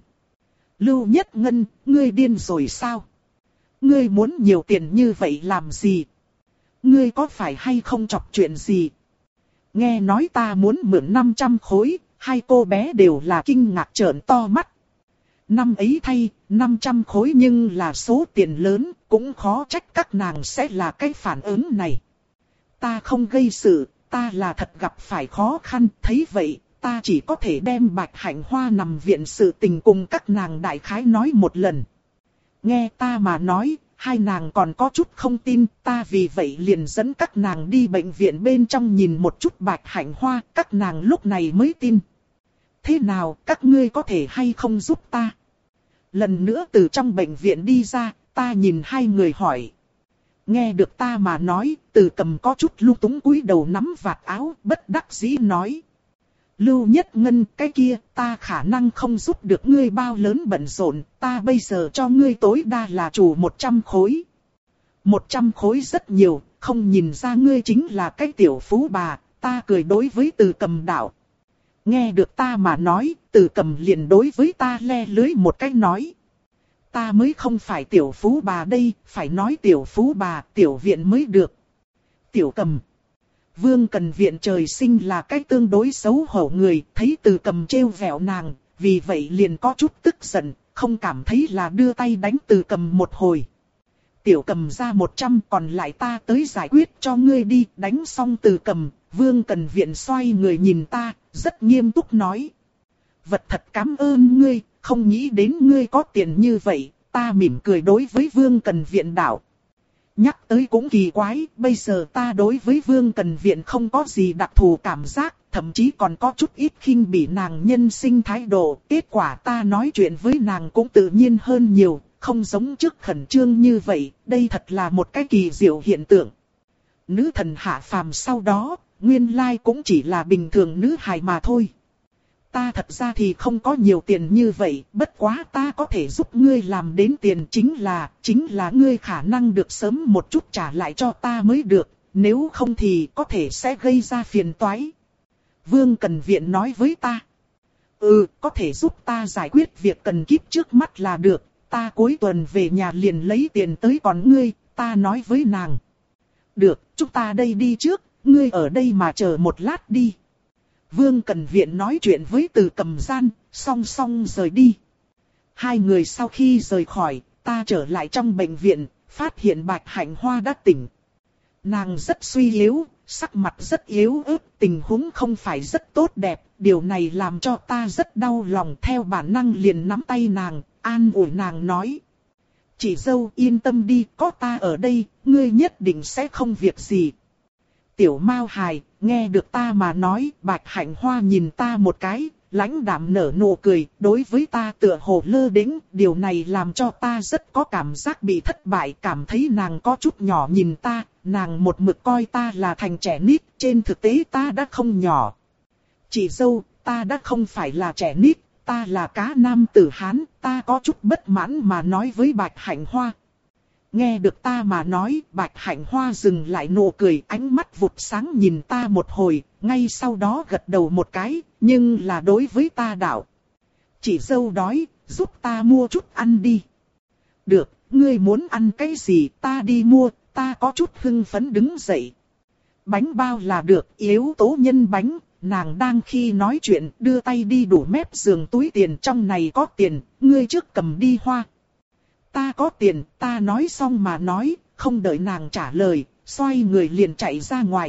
Lưu Nhất Ngân, ngươi điên rồi sao? Ngươi muốn nhiều tiền như vậy làm gì? Ngươi có phải hay không chọc chuyện gì? Nghe nói ta muốn mượn năm trăm khối, hai cô bé đều là kinh ngạc trợn to mắt. Năm ấy thay, năm trăm khối nhưng là số tiền lớn, cũng khó trách các nàng sẽ là cái phản ứng này. Ta không gây sự, ta là thật gặp phải khó khăn, thấy vậy, ta chỉ có thể đem Bạch Hạnh Hoa nằm viện sự tình cùng các nàng đại khái nói một lần. Nghe ta mà nói, hai nàng còn có chút không tin, ta vì vậy liền dẫn các nàng đi bệnh viện bên trong nhìn một chút Bạch Hạnh Hoa, các nàng lúc này mới tin. Thế nào, các ngươi có thể hay không giúp ta? Lần nữa từ trong bệnh viện đi ra, ta nhìn hai người hỏi. Nghe được ta mà nói, Từ Cầm có chút lung túng cúi đầu nắm vạt áo, bất đắc dĩ nói. Lưu Nhất Ngân, cái kia, ta khả năng không giúp được ngươi bao lớn bận rộn, ta bây giờ cho ngươi tối đa là chủ một trăm khối. một trăm khối rất nhiều, không nhìn ra ngươi chính là cái tiểu phú bà, ta cười đối với Từ Cầm đạo. Nghe được ta mà nói, Từ Cầm liền đối với ta le lưới một cái nói. Ta mới không phải tiểu phú bà đây, phải nói tiểu phú bà, tiểu viện mới được. Tiểu Cầm. Vương Cần Viện trời sinh là cái tương đối xấu hổ người, thấy Từ Cầm trêu vẹo nàng, vì vậy liền có chút tức giận, không cảm thấy là đưa tay đánh Từ Cầm một hồi. Tiểu Cầm ra một trăm, còn lại ta tới giải quyết cho ngươi đi. Đánh xong Từ Cầm, Vương Cần Viện xoay người nhìn ta, rất nghiêm túc nói. Vật thật cảm ơn ngươi, không nghĩ đến ngươi có tiền như vậy. Ta mỉm cười đối với Vương Cần Viện đạo. Nhắc tới cũng kỳ quái, bây giờ ta đối với Vương Cần Viện không có gì đặc thù cảm giác, thậm chí còn có chút ít khinh bỉ nàng nhân sinh thái độ. Kết quả ta nói chuyện với nàng cũng tự nhiên hơn nhiều, không giống trước khẩn trương như vậy, đây thật là một cái kỳ diệu hiện tượng. Nữ thần hạ phàm sau đó, nguyên lai cũng chỉ là bình thường nữ hài mà thôi. Ta thật ra thì không có nhiều tiền như vậy, bất quá ta có thể giúp ngươi làm đến tiền chính là, chính là ngươi khả năng được sớm một chút trả lại cho ta mới được, nếu không thì có thể sẽ gây ra phiền toái. Vương Cần Viện nói với ta. Ừ, có thể giúp ta giải quyết việc cần kíp trước mắt là được, ta cuối tuần về nhà liền lấy tiền tới còn ngươi, ta nói với nàng. Được, chúng ta đây đi trước, ngươi ở đây mà chờ một lát đi. Vương Cần Viện nói chuyện với Từ Cầm gian, song song rời đi. Hai người sau khi rời khỏi, ta trở lại trong bệnh viện, phát hiện Bạch Hạnh Hoa đã tỉnh. Nàng rất suy yếu, sắc mặt rất yếu ớt, tình huống không phải rất tốt đẹp, điều này làm cho ta rất đau lòng. Theo bản năng liền nắm tay nàng, an ủi nàng nói. Chị dâu yên tâm đi, có ta ở đây, ngươi nhất định sẽ không việc gì. Tiểu Mao hài, nghe được ta mà nói, Bạch Hạnh Hoa nhìn ta một cái, lãnh đạm nở nụ cười, đối với ta tựa hồ lơ đễnh, điều này làm cho ta rất có cảm giác bị thất bại, cảm thấy nàng có chút nhỏ nhìn ta, nàng một mực coi ta là thành trẻ nít, trên thực tế ta đã không nhỏ. Chị dâu, ta đã không phải là trẻ nít, ta là cá nam tử Hán, ta có chút bất mãn mà nói với Bạch Hạnh Hoa. Nghe được ta mà nói, Bạch Hạnh Hoa dừng lại nụ cười, ánh mắt vụt sáng nhìn ta một hồi, ngay sau đó gật đầu một cái, nhưng là đối với ta đạo. Chị dâu đói, giúp ta mua chút ăn đi. Được, ngươi muốn ăn cái gì ta đi mua, ta có chút hưng phấn đứng dậy. Bánh bao là được, yếu tố nhân bánh. Nàng đang khi nói chuyện, đưa tay đi đủ mép giường túi tiền, trong này có tiền, ngươi trước cầm đi hoa. Ta có tiền, ta nói xong mà nói, không đợi nàng trả lời, xoay người liền chạy ra ngoài.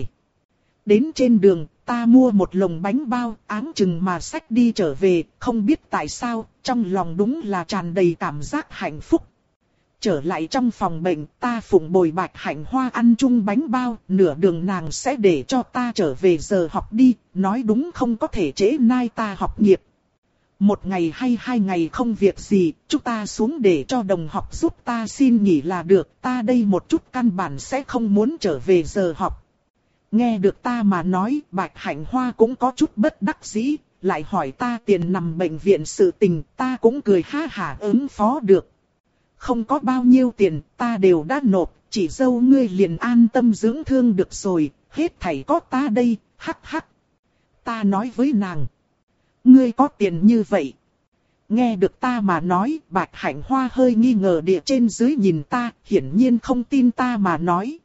Đến trên đường, ta mua một lồng bánh bao, áng chừng mà xách đi trở về, không biết tại sao, trong lòng đúng là tràn đầy cảm giác hạnh phúc. Trở lại trong phòng bệnh, ta phụng bồi Bạch Hạnh Hoa ăn chung bánh bao, nửa đường nàng sẽ để cho ta trở về giờ học đi, nói đúng không có thể trễ nai ta học nghiệp. Một ngày hay hai ngày không việc gì, chúng ta xuống để cho đồng học giúp ta xin nghỉ là được, ta đây một chút căn bản sẽ không muốn trở về giờ học. Nghe được ta mà nói, Bạch Hạnh Hoa cũng có chút bất đắc dĩ, lại hỏi ta tiền nằm bệnh viện sự tình, ta cũng cười ha hả ứng phó được. Không có bao nhiêu tiền, ta đều đã nộp, chỉ dâu ngươi liền an tâm dưỡng thương được rồi, hết thảy có ta đây, hắc hắc. Ta nói với nàng, ngươi có tiền như vậy. Nghe được ta mà nói, Bạch Hạnh Hoa hơi nghi ngờ địa trên dưới nhìn ta, hiển nhiên không tin ta mà nói.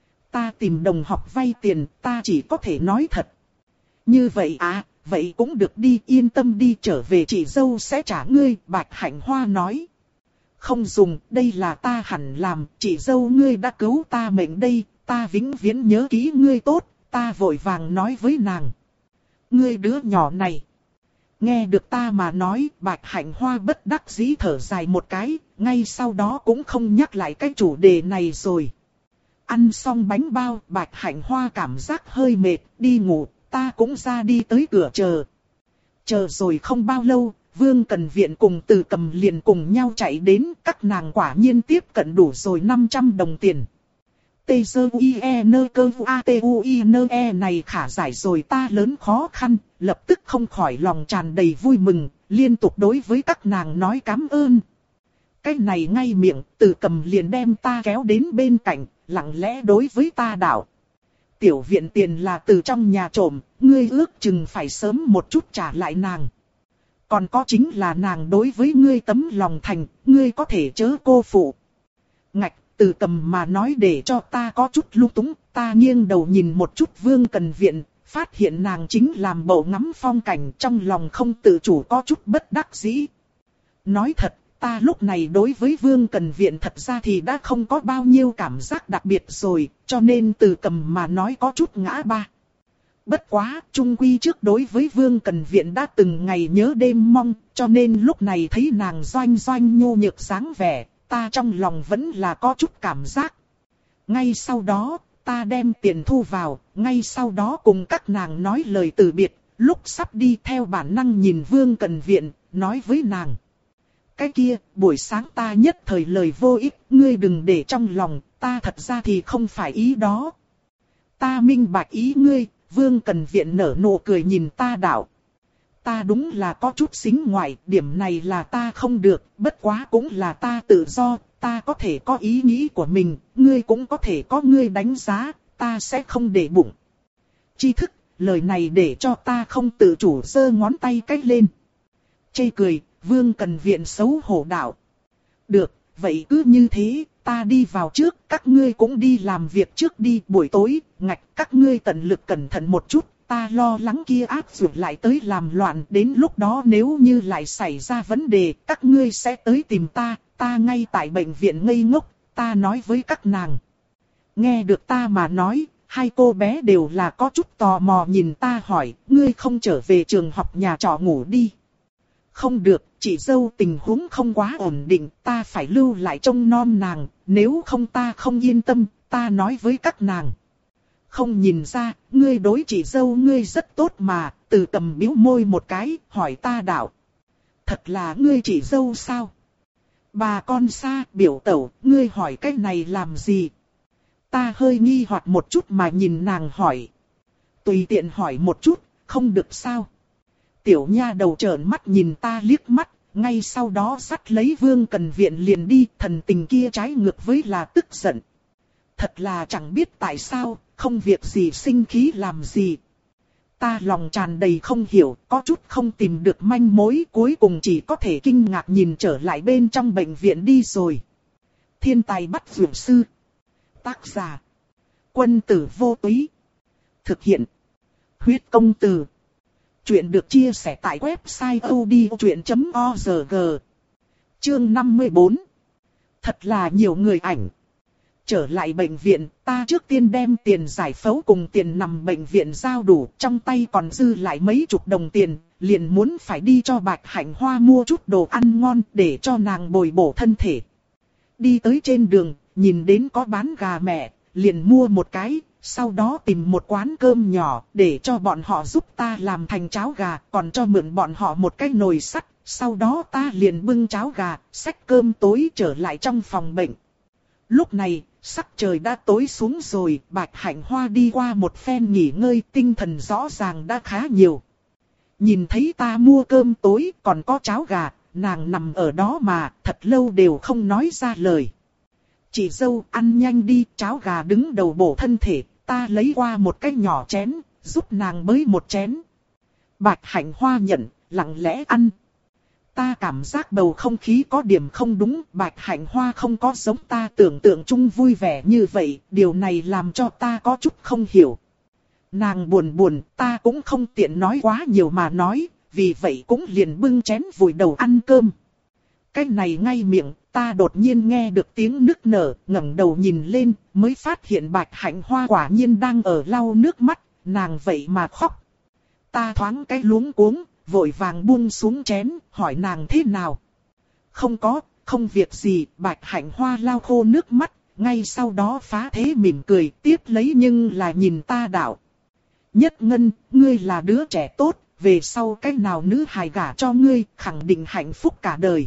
Ta tìm đồng học vay tiền, ta chỉ có thể nói thật. Như vậy à, vậy cũng được đi, yên tâm đi, trở về chị dâu sẽ trả ngươi, Bạch Hạnh Hoa nói. Không dùng, đây là ta hẳn làm, chị dâu ngươi đã cứu ta mệnh đây, ta vĩnh viễn nhớ kỹ ngươi tốt, ta vội vàng nói với nàng. Ngươi đứa nhỏ này. Nghe được ta mà nói, Bạch Hạnh Hoa bất đắc dĩ thở dài một cái, ngay sau đó cũng không nhắc lại cái chủ đề này rồi. Ăn xong bánh bao, Bạch Hạnh Hoa cảm giác hơi mệt, đi ngủ, ta cũng ra đi tới cửa chờ. Chờ rồi không bao lâu, Vương Cần Viện cùng Từ Cầm liền cùng nhau chạy đến, các nàng quả nhiên tiếp cận đủ rồi năm trăm đồng tiền. Tê sơ uy e nơ cơ a tê u i nơ e này khả giải rồi ta lớn khó khăn, lập tức không khỏi lòng tràn đầy vui mừng, liên tục đối với các nàng nói cảm ơn. Cái này ngay miệng, Từ Cầm liền đem ta kéo đến bên cạnh, lặng lẽ đối với ta đạo. Tiểu viện tiền là từ trong nhà trộm, ngươi ước chừng phải sớm một chút trả lại nàng. Còn có chính là nàng đối với ngươi tấm lòng thành, ngươi có thể chớ cô phụ. Ngạch, Từ Cầm mà nói để cho ta có chút lung túng, ta nghiêng đầu nhìn một chút Vương Cần Viện, phát hiện nàng chính làm bộ ngắm phong cảnh, trong lòng không tự chủ có chút bất đắc dĩ. Nói thật, ta lúc này đối với Vương Cần Viện thật ra thì đã không có bao nhiêu cảm giác đặc biệt rồi, cho nên từ cầm mà nói có chút ngã ba. Bất quá, chung quy trước đối với Vương Cần Viện đã từng ngày nhớ đêm mong, cho nên lúc này thấy nàng doanh doanh nhu nhược dáng vẻ, ta trong lòng vẫn là có chút cảm giác. Ngay sau đó, ta đem tiền thu vào, ngay sau đó cùng các nàng nói lời từ biệt, lúc sắp đi theo bản năng nhìn Vương Cần Viện, nói với nàng. Cái kia, buổi sáng ta nhất thời lời vô ích, ngươi đừng để trong lòng, ta thật ra thì không phải ý đó. Ta minh bạch ý ngươi, Vương Cần Viện nở nụ cười nhìn ta đạo. Ta đúng là có chút xính ngoại, điểm này là ta không được, bất quá cũng là ta tự do, ta có thể có ý nghĩ của mình, ngươi cũng có thể có ngươi đánh giá, ta sẽ không để bụng. Tri thức, lời này để cho ta không tự chủ giơ ngón tay cách lên. Chê cười, Vương Cần Viện xấu hổ đạo. Được, vậy cứ như thế, ta đi vào trước, các ngươi cũng đi làm việc trước đi, buổi tối, ngạch, các ngươi tận lực cẩn thận một chút, ta lo lắng kia áp dụng lại tới làm loạn, đến lúc đó nếu như lại xảy ra vấn đề, các ngươi sẽ tới tìm ta, ta ngay tại bệnh viện ngây ngốc, ta nói với các nàng. Nghe được ta mà nói, hai cô bé đều là có chút tò mò nhìn ta hỏi, ngươi không trở về trường học nhà trọ ngủ đi. Không được, chị dâu tình huống không quá ổn định, ta phải lưu lại trông nom nàng, nếu không ta không yên tâm, ta nói với các nàng. Không nhìn ra, ngươi đối chị dâu ngươi rất tốt mà, từ cầm bĩu môi một cái, hỏi ta đạo. Thật là ngươi chị dâu sao? Bà con xa, biểu tẩu, ngươi hỏi cái này làm gì? Ta hơi nghi hoặc một chút mà nhìn nàng hỏi. Tùy tiện hỏi một chút, không được sao? Tiểu nha đầu trợn mắt nhìn ta liếc mắt, ngay sau đó dắt lấy Vương Cần Viện liền đi, thần tình kia trái ngược với là tức giận. Thật là chẳng biết tại sao, không việc gì sinh khí làm gì. Ta lòng tràn đầy không hiểu, có chút không tìm được manh mối, cuối cùng chỉ có thể kinh ngạc nhìn trở lại bên trong bệnh viện đi rồi. Thiên tài bắt dược sư. Tác giả. Quân tử vô túy. Thực hiện. Huyết công từ. Chuyện được chia sẻ tại website odchuyện chấm org. Chương năm mươi bốn. Thật là nhiều người ảnh. Trở lại bệnh viện, ta trước tiên đem tiền giải phẫu cùng tiền nằm bệnh viện giao đủ, trong tay còn dư lại mấy chục đồng tiền, liền muốn phải đi cho Bạch Hạnh Hoa mua chút đồ ăn ngon để cho nàng bồi bổ thân thể. Đi tới trên đường, nhìn đến có bán gà mẹ, liền mua một cái, sau đó tìm một quán cơm nhỏ để cho bọn họ giúp ta làm thành cháo gà, còn cho mượn bọn họ một cái nồi sắt, sau đó ta liền bưng cháo gà, xách cơm tối trở lại trong phòng bệnh. Lúc này, sắc trời đã tối xuống rồi, Bạch Hạnh Hoa đi qua một phen nghỉ ngơi, tinh thần rõ ràng đã khá nhiều. Nhìn thấy ta mua cơm tối, còn có cháo gà, nàng nằm ở đó mà, thật lâu đều không nói ra lời. Chị dâu, ăn nhanh đi, cháo gà đứng đầu bổ thân thể, ta lấy qua một cái nhỏ chén, giúp nàng bới một chén. Bạch Hạnh Hoa nhận, lặng lẽ ăn. Ta cảm giác bầu không khí có điểm không đúng, Bạch Hạnh Hoa không có giống ta tưởng tượng chung vui vẻ như vậy, điều này làm cho ta có chút không hiểu. Nàng buồn buồn, ta cũng không tiện nói quá nhiều mà nói, vì vậy cũng liền bưng chén vùi đầu ăn cơm. Cái này ngay miệng, ta đột nhiên nghe được tiếng nức nở, ngẩng đầu nhìn lên, mới phát hiện Bạch Hạnh Hoa quả nhiên đang ở lau nước mắt, nàng vậy mà khóc. Ta thoáng cái luống cuống, vội vàng buông xuống chén, hỏi nàng thế nào. Không có, không việc gì, Bạch Hạnh Hoa lau khô nước mắt, ngay sau đó phá thế mỉm cười, tiếp lấy nhưng là nhìn ta đạo. Nhất Ngân, ngươi là đứa trẻ tốt, về sau cách nào nữ hài gả cho ngươi, khẳng định hạnh phúc cả đời.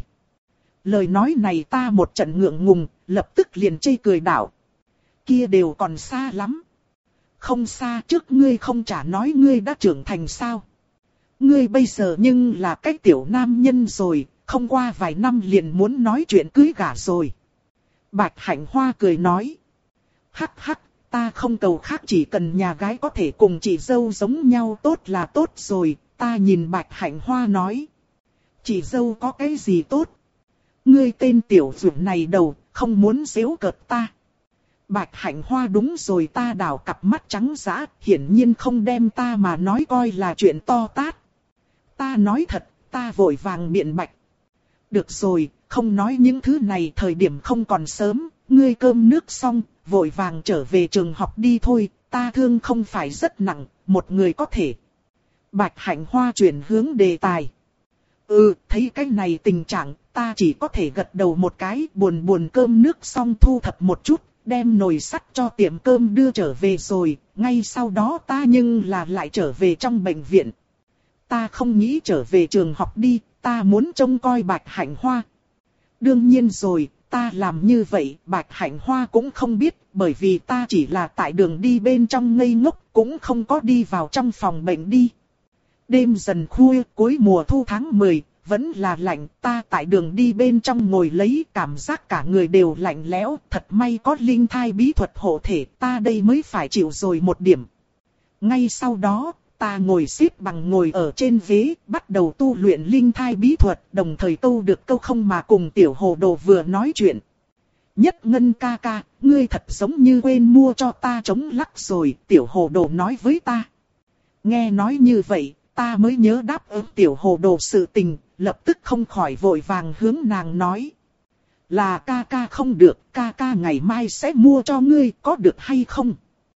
Lời nói này ta một trận ngượng ngùng, lập tức liền chê cười đạo. Kia đều còn xa lắm. Không xa, trước ngươi không chả nói ngươi đã trưởng thành sao. Ngươi bây giờ nhưng là cái tiểu nam nhân rồi, không qua vài năm liền muốn nói chuyện cưới gả rồi. Bạch Hạnh Hoa cười nói. Hắc hắc, ta không cầu khác, chỉ cần nhà gái có thể cùng chị dâu giống nhau tốt là tốt rồi. Ta nhìn Bạch Hạnh Hoa nói. Chị dâu có cái gì tốt? Ngươi tên tiểu dũng này đầu, không muốn giễu cợt ta. Bạch Hạnh Hoa đúng rồi, ta đảo cặp mắt trắng dã, hiển nhiên không đem ta mà nói coi là chuyện to tát. Ta nói thật, ta vội vàng biện bạch. Được rồi, không nói những thứ này, thời điểm không còn sớm, ngươi cơm nước xong, vội vàng trở về trường học đi thôi, ta thương không phải rất nặng, một người có thể. Bạch Hạnh Hoa chuyển hướng đề tài. Ừ, thấy cái này tình trạng, ta chỉ có thể gật đầu một cái, buồn buồn cơm nước xong thu thập một chút, đem nồi sắt cho tiệm cơm đưa trở về rồi, ngay sau đó ta nhưng là lại trở về trong bệnh viện. Ta không nghĩ trở về trường học đi, ta muốn trông coi Bạch Hạnh Hoa. Đương nhiên rồi, ta làm như vậy, Bạch Hạnh Hoa cũng không biết, bởi vì ta chỉ là tại đường đi bên trong ngây ngốc, cũng không có đi vào trong phòng bệnh đi. Đêm dần khuya, cuối mùa thu tháng mười, vẫn là lạnh, ta tại đường đi bên trong ngồi lấy, cảm giác cả người đều lạnh lẽo, thật may có linh thai bí thuật hộ thể, ta đây mới phải chịu rồi một điểm. Ngay sau đó, ta ngồi xếp bằng ngồi ở trên ghế, bắt đầu tu luyện linh thai bí thuật, đồng thời câu được câu không mà cùng Tiểu Hồ Đồ vừa nói chuyện. Nhất Ngân ca ca, ngươi thật giống như quên mua cho ta chống lắc rồi, Tiểu Hồ Đồ nói với ta. Nghe nói như vậy, ta mới nhớ đáp ứng Tiểu Hồ Đồ sự tình, lập tức không khỏi vội vàng hướng nàng nói. Là ca ca không được, ca ca ngày mai sẽ mua cho ngươi, có được hay không?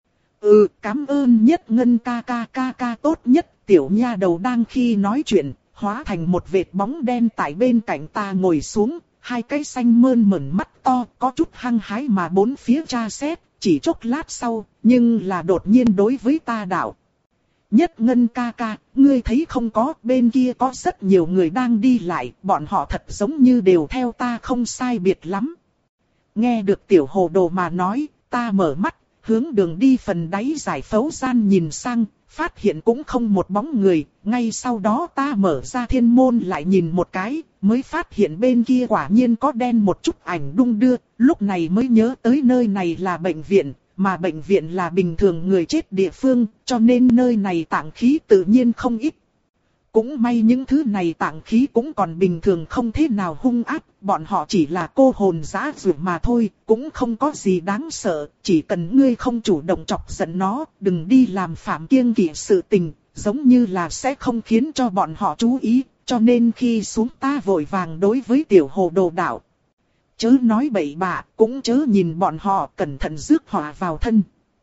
Ừ, cảm ơn Nhất Ngân ca ca, ca ca tốt nhất. Tiểu nha đầu đang khi nói chuyện, hóa thành một vệt bóng đen tại bên cạnh ta ngồi xuống, hai cái xanh mơn mởn mắt to, có chút hăng hái mà bốn phía tra xét, chỉ chốc lát sau, nhưng là đột nhiên đối với ta đạo. Nhất Ngân ca ca, ngươi thấy không có, bên kia có rất nhiều người đang đi lại, bọn họ thật giống như đều theo ta không sai biệt lắm. Nghe được Tiểu Hồ Đồ mà nói, ta mở mắt, hướng đường đi phần đáy giải phẫu gian nhìn sang, phát hiện cũng không một bóng người, ngay sau đó ta mở ra thiên môn lại nhìn một cái, mới phát hiện bên kia quả nhiên có đen một chút ảnh đung đưa, lúc này mới nhớ tới nơi này là bệnh viện, mà bệnh viện là bình thường người chết địa phương, cho nên nơi này tạng khí tự nhiên không ít. Cũng may những thứ này tạng khí cũng còn bình thường, không thế nào hung ác, bọn họ chỉ là cô hồn dã dữ mà thôi, cũng không có gì đáng sợ, chỉ cần ngươi không chủ động chọc giận nó, đừng đi làm phạm kiêng kỵ sự tình, giống như là sẽ không khiến cho bọn họ chú ý, cho nên khi xuống ta vội vàng đối với Tiểu Hồ Đồ đạo. Chớ nói bậy bạ, cũng chớ nhìn bọn họ, cẩn thận rước họa vào thân.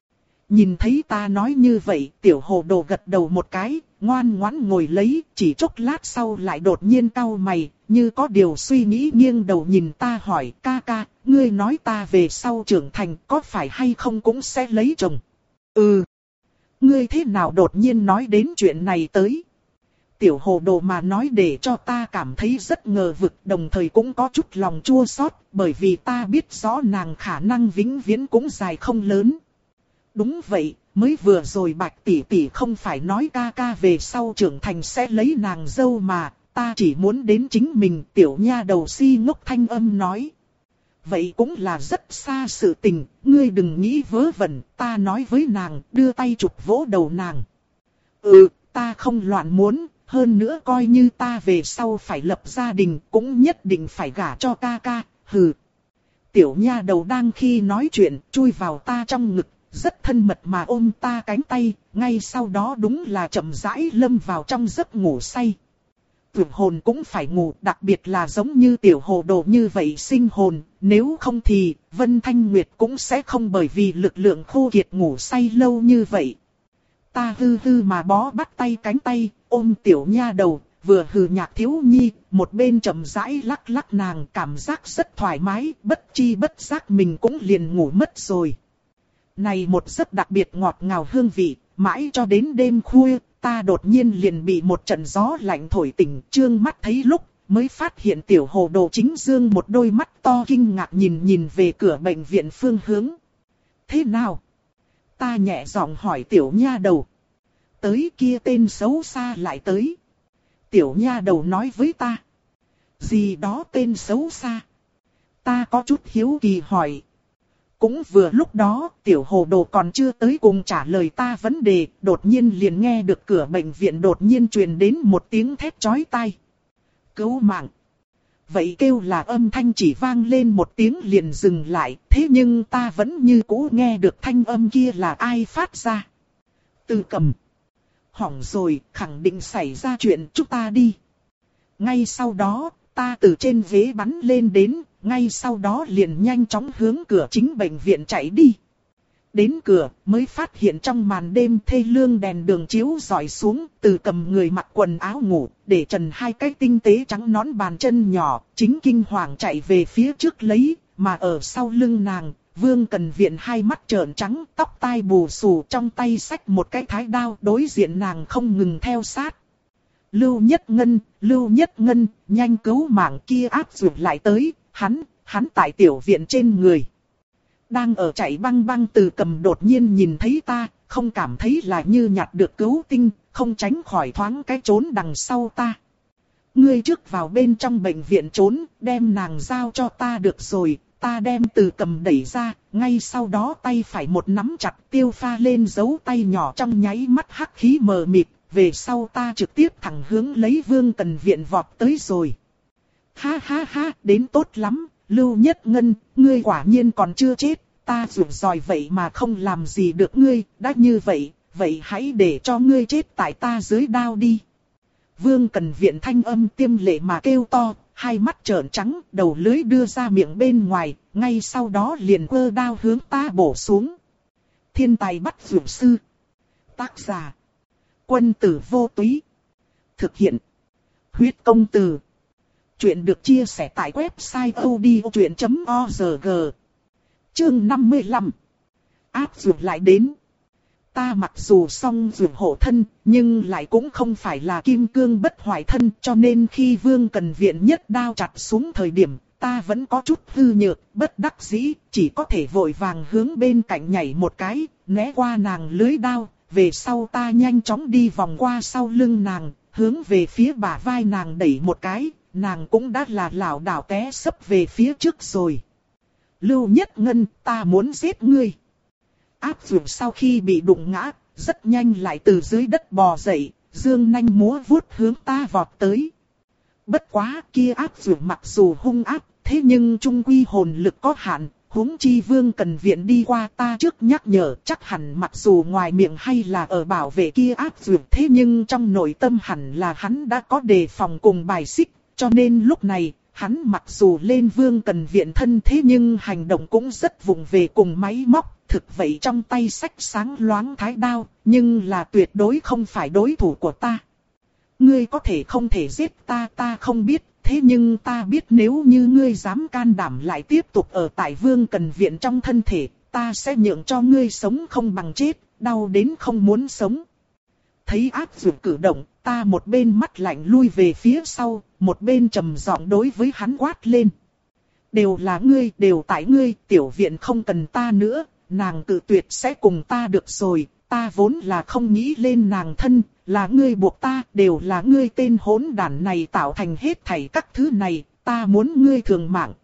Nhìn thấy ta nói như vậy, Tiểu Hồ Đồ gật đầu một cái, ngoan ngoãn ngồi lấy, chỉ chốc lát sau lại đột nhiên cau mày, như có điều suy nghĩ nghiêng đầu nhìn ta hỏi, ca ca, ngươi nói ta về sau trưởng thành có phải hay không cũng sẽ lấy chồng? Ừ. Ngươi thế nào đột nhiên nói đến chuyện này tới? Tiểu Hồ Đồ mà nói để cho ta cảm thấy rất ngờ vực, đồng thời cũng có chút lòng chua xót, bởi vì ta biết rõ nàng khả năng vĩnh viễn cũng dài không lớn. Đúng vậy, mới vừa rồi Bạch tỷ tỷ không phải nói ca ca về sau trưởng thành sẽ lấy nàng dâu mà, ta chỉ muốn đến chính mình. Tiểu nha đầu si ngốc thanh âm nói. Vậy cũng là rất xa sự tình, ngươi đừng nghĩ vớ vẩn, ta nói với nàng, đưa tay chụp vỗ đầu nàng. Ừ, ta không loạn muốn, hơn nữa coi như ta về sau phải lập gia đình, cũng nhất định phải gả cho ca ca, hừ. Tiểu nha đầu đang khi nói chuyện, chui vào ta trong ngực, rất thân mật mà ôm ta cánh tay, ngay sau đó đúng là chậm rãi lâm vào trong giấc ngủ say. Tưởng hồn cũng phải ngủ, đặc biệt là giống như Tiểu Hồ Đồ như vậy sinh hồn, nếu không thì Vân Thanh Nguyệt cũng sẽ không bởi vì lực lượng khô kiệt ngủ say lâu như vậy. Ta hư hư mà bó bắt tay cánh tay, ôm Tiểu nha đầu, vừa hừ nhạc thiếu nhi, một bên chậm rãi lắc lắc nàng, cảm giác rất thoải mái, bất chi bất giác mình cũng liền ngủ mất rồi. Này một giấc đặc biệt ngọt ngào hương vị, mãi cho đến đêm khuya, ta đột nhiên liền bị một trận gió lạnh thổi tỉnh, trương mắt thấy lúc, mới phát hiện Tiểu Hồ Đồ chính dương một đôi mắt to kinh ngạc nhìn nhìn về cửa bệnh viện phương hướng. Thế nào? Ta nhẹ giọng hỏi Tiểu nha đầu. Tới kia tên xấu xa lại tới. Tiểu nha đầu nói với ta. Gì đó tên xấu xa? Ta có chút hiếu kỳ hỏi. Cũng vừa lúc đó, Tiểu Hồ Đồ còn chưa tới cùng trả lời ta vấn đề, đột nhiên liền nghe được cửa bệnh viện đột nhiên truyền đến một tiếng thét chói tai. Cứu mạng! Vậy kêu là âm thanh chỉ vang lên một tiếng liền dừng lại, thế nhưng ta vẫn như cũ nghe được thanh âm kia là ai phát ra. Từ Cầm. Hỏng rồi, khẳng định xảy ra chuyện, chúng ta đi. Ngay sau đó, ta từ trên ghế bắn lên đến, ngay sau đó liền nhanh chóng hướng cửa chính bệnh viện chạy đi. Đến cửa, mới phát hiện trong màn đêm thê lương đèn đường chiếu rọi xuống, Từ Cầm người mặc quần áo ngủ, để trần hai cái tinh tế trắng nõn bàn chân nhỏ, chính kinh hoàng chạy về phía trước lấy, mà ở sau lưng nàng, Vương Cần Viện hai mắt trợn trắng, tóc tai bù xù, trong tay xách một cái thái đao, đối diện nàng không ngừng theo sát. Lưu Nhất Ngân, Lưu Nhất Ngân, nhanh cứu mạng, kia áp dược lại tới, hắn, hắn tại tiểu viện trên người. Đang ở chạy băng băng Từ Cầm đột nhiên nhìn thấy ta, không cảm thấy là như nhặt được cứu tinh, không tránh khỏi thoáng cái trốn đằng sau ta. Ngươi trước vào bên trong bệnh viện trốn, đem nàng giao cho ta được rồi. Ta đem Từ Cầm đẩy ra, ngay sau đó tay phải một nắm chặt, tiêu pha lên dấu tay nhỏ trong nháy mắt hắc khí mờ mịt, về sau ta trực tiếp thẳng hướng lấy Vương Cần Viện vọt tới rồi. Ha ha ha, đến tốt lắm, Lưu Nhất Ngân, ngươi quả nhiên còn chưa chết, ta rủi ròi vậy mà không làm gì được ngươi, đã như vậy, vậy hãy để cho ngươi chết tại ta dưới đao đi. Vương Cần Viện thanh âm tiêm lệ mà kêu to. Hai mắt trợn trắng, đầu lưỡi đưa ra miệng bên ngoài, ngay sau đó liền quơ đao hướng ta bổ xuống. Thiên tài bắt dược sư. Tác giả. Quân tử vô túy. Thực hiện. Huyết công từ. Chuyện được chia sẻ tại website odchuyện chấm org. Chương năm mươi lăm. Áp dược lại đến. Ta mặc dù song dược hộ thân, nhưng lại cũng không phải là kim cương bất hoại thân, cho nên khi Vương Cần Viện nhất đao chặt xuống thời điểm, ta vẫn có chút hư nhược, bất đắc dĩ, chỉ có thể vội vàng hướng bên cạnh nhảy một cái, né qua nàng lưới đao, về sau ta nhanh chóng đi vòng qua sau lưng nàng, hướng về phía bả vai nàng đẩy một cái, nàng cũng đã là lảo đảo té sấp về phía trước rồi. Lưu Nhất Ngân, ta muốn giết ngươi. Áp dược sau khi bị đụng ngã, rất nhanh lại từ dưới đất bò dậy, dương nanh múa vuốt hướng ta vọt tới. Bất quá kia áp dược mặc dù hung áp, thế nhưng trung quy hồn lực có hạn, huống chi Vương Cần Viện đi qua ta trước nhắc nhở, chắc hẳn mặc dù ngoài miệng hay là ở bảo vệ kia áp dược, thế nhưng trong nội tâm hẳn là hắn đã có đề phòng cùng bài xích, cho nên lúc này, hắn mặc dù lên Vương Cần Viện thân thế nhưng hành động cũng rất vụng về cùng máy móc. Thực vậy trong tay sách sáng loáng thái đao, nhưng là tuyệt đối không phải đối thủ của ta. Ngươi có thể không thể giết ta, ta không biết, thế nhưng ta biết nếu như ngươi dám can đảm lại tiếp tục ở tại Vương Cần Viện trong thân thể, ta sẽ nhượng cho ngươi sống không bằng chết, đau đến không muốn sống. Thấy áp dược cử động, ta một bên mắt lạnh lui về phía sau, một bên trầm giọng đối với hắn quát lên. Đều là ngươi, đều tại ngươi, tiểu viện không cần ta nữa. Nàng cự tuyệt sẽ cùng ta được rồi, ta vốn là không nghĩ lên nàng thân, là ngươi buộc ta, đều là ngươi tên hỗn đản này tạo thành hết thảy các thứ này, ta muốn ngươi thường mạng.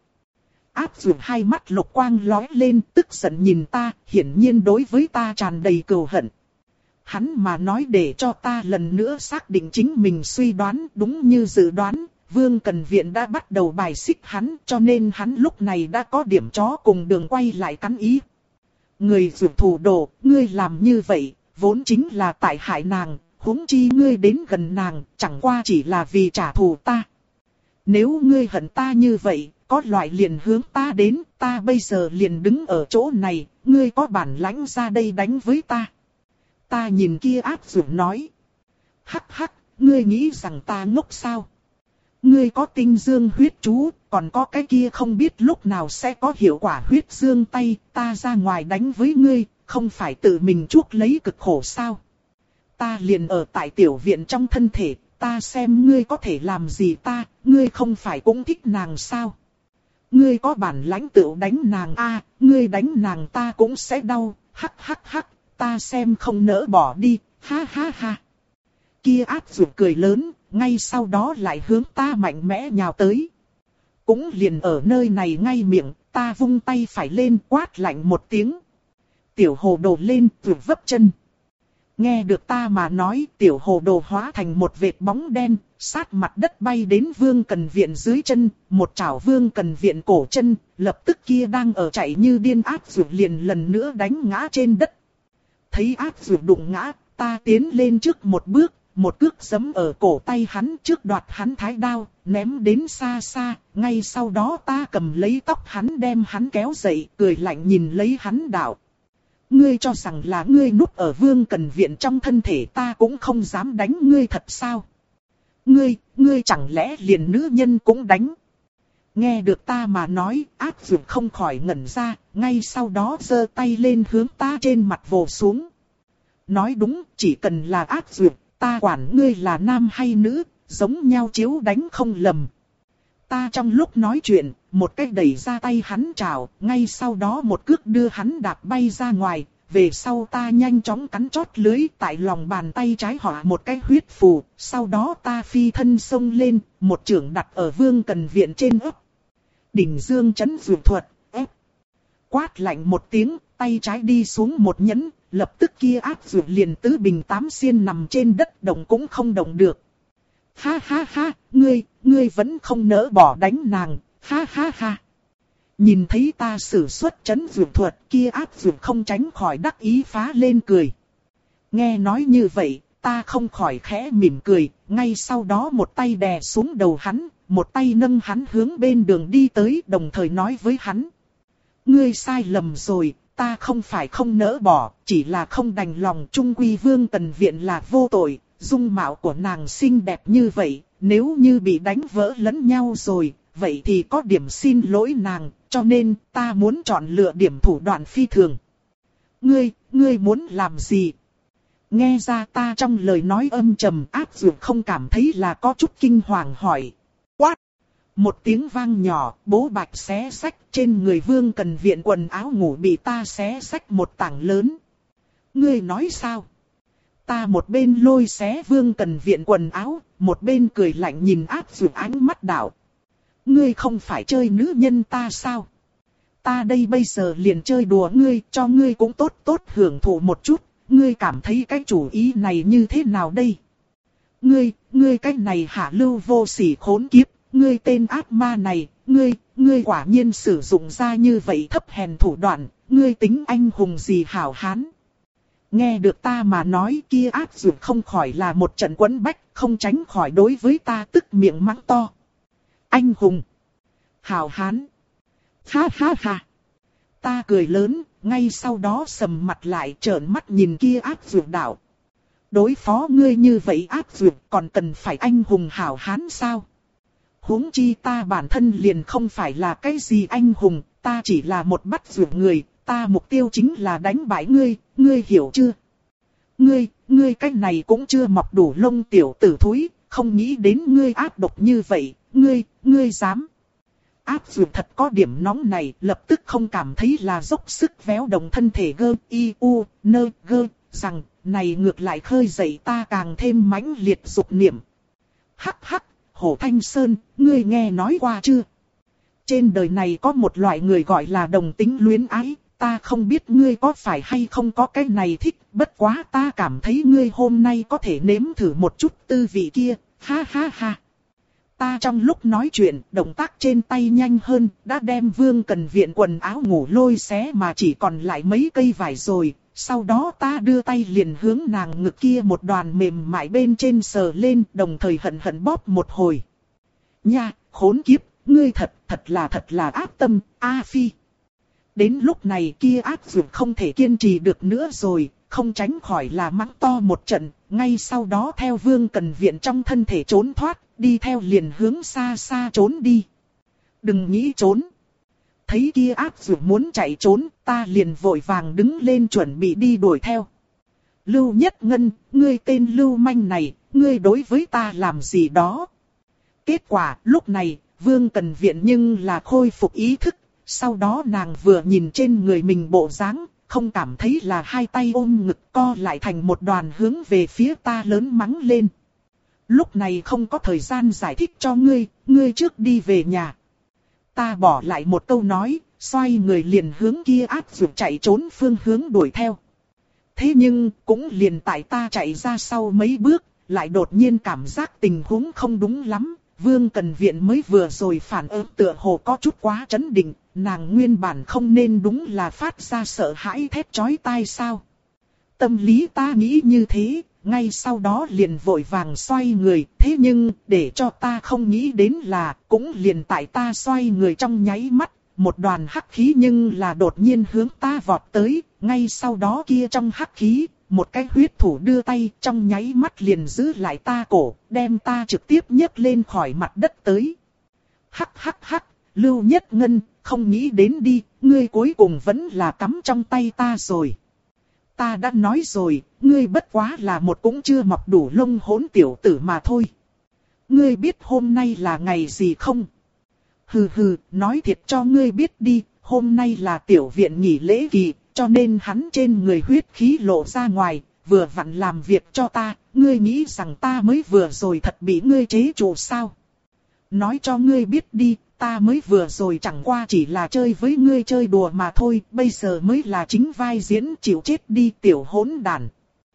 Áp dược hai mắt lục quang lóe lên, tức giận nhìn ta, hiển nhiên đối với ta tràn đầy cừu hận. Hắn mà nói để cho ta lần nữa xác định chính mình suy đoán, đúng như dự đoán, Vương Cần Viện đã bắt đầu bài xích hắn, cho nên hắn lúc này đã có điểm chó cùng đường quay lại cắn ý. Người dược thủ đồ, ngươi làm như vậy, vốn chính là tại hại nàng, huống chi ngươi đến gần nàng, chẳng qua chỉ là vì trả thù ta. Nếu ngươi hận ta như vậy, có loại liền hướng ta đến, ta bây giờ liền đứng ở chỗ này, ngươi có bản lãnh ra đây đánh với ta. Ta nhìn kia áp dược nói. Hắc hắc, ngươi nghĩ rằng ta ngốc sao? Ngươi có tinh dương huyết chú, còn có cái kia không biết lúc nào sẽ có hiệu quả huyết dương tay, ta ra ngoài đánh với ngươi, không phải tự mình chuốc lấy cực khổ sao? Ta liền ở tại tiểu viện trong thân thể, ta xem ngươi có thể làm gì ta, ngươi không phải cũng thích nàng sao? Ngươi có bản lãnh tự đánh nàng a, à, ngươi đánh nàng ta cũng sẽ đau, hắc hắc hắc, ta xem không nỡ bỏ đi, ha ha ha. Kia áp dược cười lớn, ngay sau đó lại hướng ta mạnh mẽ nhào tới. Cũng liền ở nơi này ngay miệng, ta vung tay phải lên quát lạnh một tiếng. Tiểu hồ đồ lên, vụt vấp chân. Nghe được ta mà nói, tiểu hồ đồ hóa thành một vệt bóng đen, sát mặt đất bay đến Vương Cần Viện dưới chân, một chảo Vương Cần Viện cổ chân, lập tức kia đang ở chạy như điên áp dược liền lần nữa đánh ngã trên đất. Thấy áp dược đụng ngã, ta tiến lên trước một bước, một cước giẫm ở cổ tay hắn trước đoạt hắn thái đao, ném đến xa xa, ngay sau đó ta cầm lấy tóc hắn đem hắn kéo dậy, cười lạnh nhìn lấy hắn đạo. Ngươi cho rằng là ngươi núp ở Vương Cần Viện trong thân thể ta cũng không dám đánh ngươi thật sao? Ngươi, ngươi chẳng lẽ liền nữ nhân cũng đánh? Nghe được ta mà nói, Ác Dược không khỏi ngẩn ra, ngay sau đó giơ tay lên hướng ta trên mặt vồ xuống. Nói đúng, chỉ cần là Ác Dược, ta quản ngươi là nam hay nữ, giống nhau chiếu đánh không lầm. Ta trong lúc nói chuyện, một cái đẩy ra tay hắn trào, ngay sau đó một cước đưa hắn đạp bay ra ngoài, về sau ta nhanh chóng cắn chót lưới tại lòng bàn tay trái họa một cái huyết phù, sau đó ta phi thân xông lên, một chưởng đặt ở Vương Cần Viện trên ấp. Đỉnh dương chấn dược thuật, ép. Quát lạnh một tiếng, tay trái đi xuống một nhấn, lập tức kia Ác Dược liền tứ bình tám xiên nằm trên đất động cũng không động được. Ha ha ha, ngươi, ngươi vẫn không nỡ bỏ đánh nàng, ha ha ha. Nhìn thấy ta sử xuất chấn dược thuật, kia Ác Dược không tránh khỏi đắc ý phá lên cười. Nghe nói như vậy, ta không khỏi khẽ mỉm cười, ngay sau đó một tay đè xuống đầu hắn, một tay nâng hắn hướng bên đường đi tới, đồng thời nói với hắn. Ngươi sai lầm rồi, ta không phải không nỡ bỏ, chỉ là không đành lòng. Trung quy Vương Cần Viện là vô tội, dung mạo của nàng xinh đẹp như vậy, nếu như bị đánh vỡ lẫn nhau rồi, vậy thì có điểm xin lỗi nàng, cho nên ta muốn chọn lựa điểm thủ đoạn phi thường. Ngươi, ngươi muốn làm gì? Nghe ra ta trong lời nói âm trầm, Ác Dược không cảm thấy là có chút kinh hoàng hỏi. Quát! Một tiếng vang nhỏ, bố bạch xé xách, trên người Vương Cần Viện quần áo ngủ bị ta xé xách một tảng lớn. Ngươi nói sao? Ta một bên lôi xé Vương Cần Viện quần áo, một bên cười lạnh nhìn Ác Dược ánh mắt đạo. Ngươi không phải chơi nữ nhân ta sao? Ta đây bây giờ liền chơi đùa ngươi, cho ngươi cũng tốt tốt hưởng thụ một chút, ngươi cảm thấy cái chủ ý này như thế nào đây? Ngươi, ngươi cái này hạ lưu vô sỉ khốn kiếp, ngươi tên ác ma này, ngươi, ngươi quả nhiên sử dụng ra như vậy thấp hèn thủ đoạn, ngươi tính anh hùng gì hảo hán? Nghe được ta mà nói, kia Ác Dược không khỏi là một trận quẫn bách, không tránh khỏi đối với ta tức miệng mắng to. Anh hùng! Hảo hán! Ha ha ha! Ta cười lớn, ngay sau đó sầm mặt lại trợn mắt nhìn kia Ác Dược đạo. Đối phó ngươi như vậy Ác Dược còn cần phải anh hùng hảo hán sao? Huống chi ta bản thân liền không phải là cái gì anh hùng, ta chỉ là một bắt dược người, ta mục tiêu chính là đánh bại ngươi, ngươi hiểu chưa? Ngươi, ngươi cái này cũng chưa mọc đủ lông tiểu tử thúi, không nghĩ đến ngươi ác độc như vậy, ngươi, ngươi dám. Ác Dược thật có điểm nóng này, lập tức không cảm thấy là dốc sức véo động thân thể gơ, y, u, nơ, gơ, rằng, này ngược lại khơi dậy ta càng thêm mãnh liệt dục niệm. Hắc hắc, Hổ Thanh Sơn, ngươi nghe nói qua chưa? Trên đời này có một loại người gọi là đồng tính luyến ái, ta không biết ngươi có phải hay không có cái này thích, bất quá ta cảm thấy ngươi hôm nay có thể nếm thử một chút tư vị kia, ha ha ha. Ta trong lúc nói chuyện, động tác trên tay nhanh hơn, đã đem Vương Cần Viện quần áo ngủ lôi xé mà chỉ còn lại mấy cây vải rồi. Sau đó ta đưa tay liền hướng nàng ngực kia một đoàn mềm mại bên trên sờ lên, đồng thời hận hận bóp một hồi. Nha, khốn kiếp, ngươi thật, thật là thật là ác tâm, A Phi. Đến lúc này kia Ác Dược không thể kiên trì được nữa rồi, không tránh khỏi là mắng to một trận, ngay sau đó theo Vương Cần Viện trong thân thể trốn thoát, đi theo liền hướng xa xa trốn đi. Đừng nghĩ trốn. Thấy kia Ác Dược muốn chạy trốn, ta liền vội vàng đứng lên chuẩn bị đi đuổi theo. Lưu Nhất Ngân, ngươi tên Lưu Manh này, ngươi đối với ta làm gì đó? Kết quả, lúc này, Vương Cần Viện nhưng là khôi phục ý thức, sau đó nàng vừa nhìn trên người mình bộ dáng, không cảm thấy là hai tay ôm ngực co lại thành một đoàn hướng về phía ta lớn mắng lên. Lúc này không có thời gian giải thích cho ngươi, ngươi trước đi về nhà. Ta bỏ lại một câu nói, xoay người liền hướng kia Ác Dược chạy trốn phương hướng đuổi theo. Thế nhưng, cũng liền tại ta chạy ra sau mấy bước, lại đột nhiên cảm giác tình huống không đúng lắm. Vương Cần Viện mới vừa rồi phản ứng tựa hồ có chút quá chấn định, nàng nguyên bản không nên đúng là phát ra sợ hãi thét chói tai sao. Tâm lý ta nghĩ như thế, ngay sau đó liền vội vàng xoay người. Thế nhưng, để cho ta không nghĩ đến là, cũng liền tại ta xoay người trong nháy mắt, một đoàn hắc khí nhưng là đột nhiên hướng ta vọt tới, ngay sau đó kia trong hắc khí, một cái huyết thủ đưa tay trong nháy mắt liền giữ lại ta cổ, đem ta trực tiếp nhấc lên khỏi mặt đất tới. Hắc hắc hắc, Lưu Nhất Ngân, không nghĩ đến đi, ngươi cuối cùng vẫn là cắm trong tay ta rồi. Ta đã nói rồi, ngươi bất quá là một cũng chưa mọc đủ lông hỗn tiểu tử mà thôi. Ngươi biết hôm nay là ngày gì không? Hừ hừ, nói thiệt cho ngươi biết đi, hôm nay là tiểu viện nghỉ lễ kỳ, cho nên hắn trên người huyết khí lộ ra ngoài, vừa vặn làm việc cho ta, ngươi nghĩ rằng ta mới vừa rồi thật bị ngươi chế trụ sao? Nói cho ngươi biết đi, ta mới vừa rồi chẳng qua chỉ là chơi với ngươi chơi đùa mà thôi, bây giờ mới là chính vai diễn, chịu chết đi tiểu hỗn đản.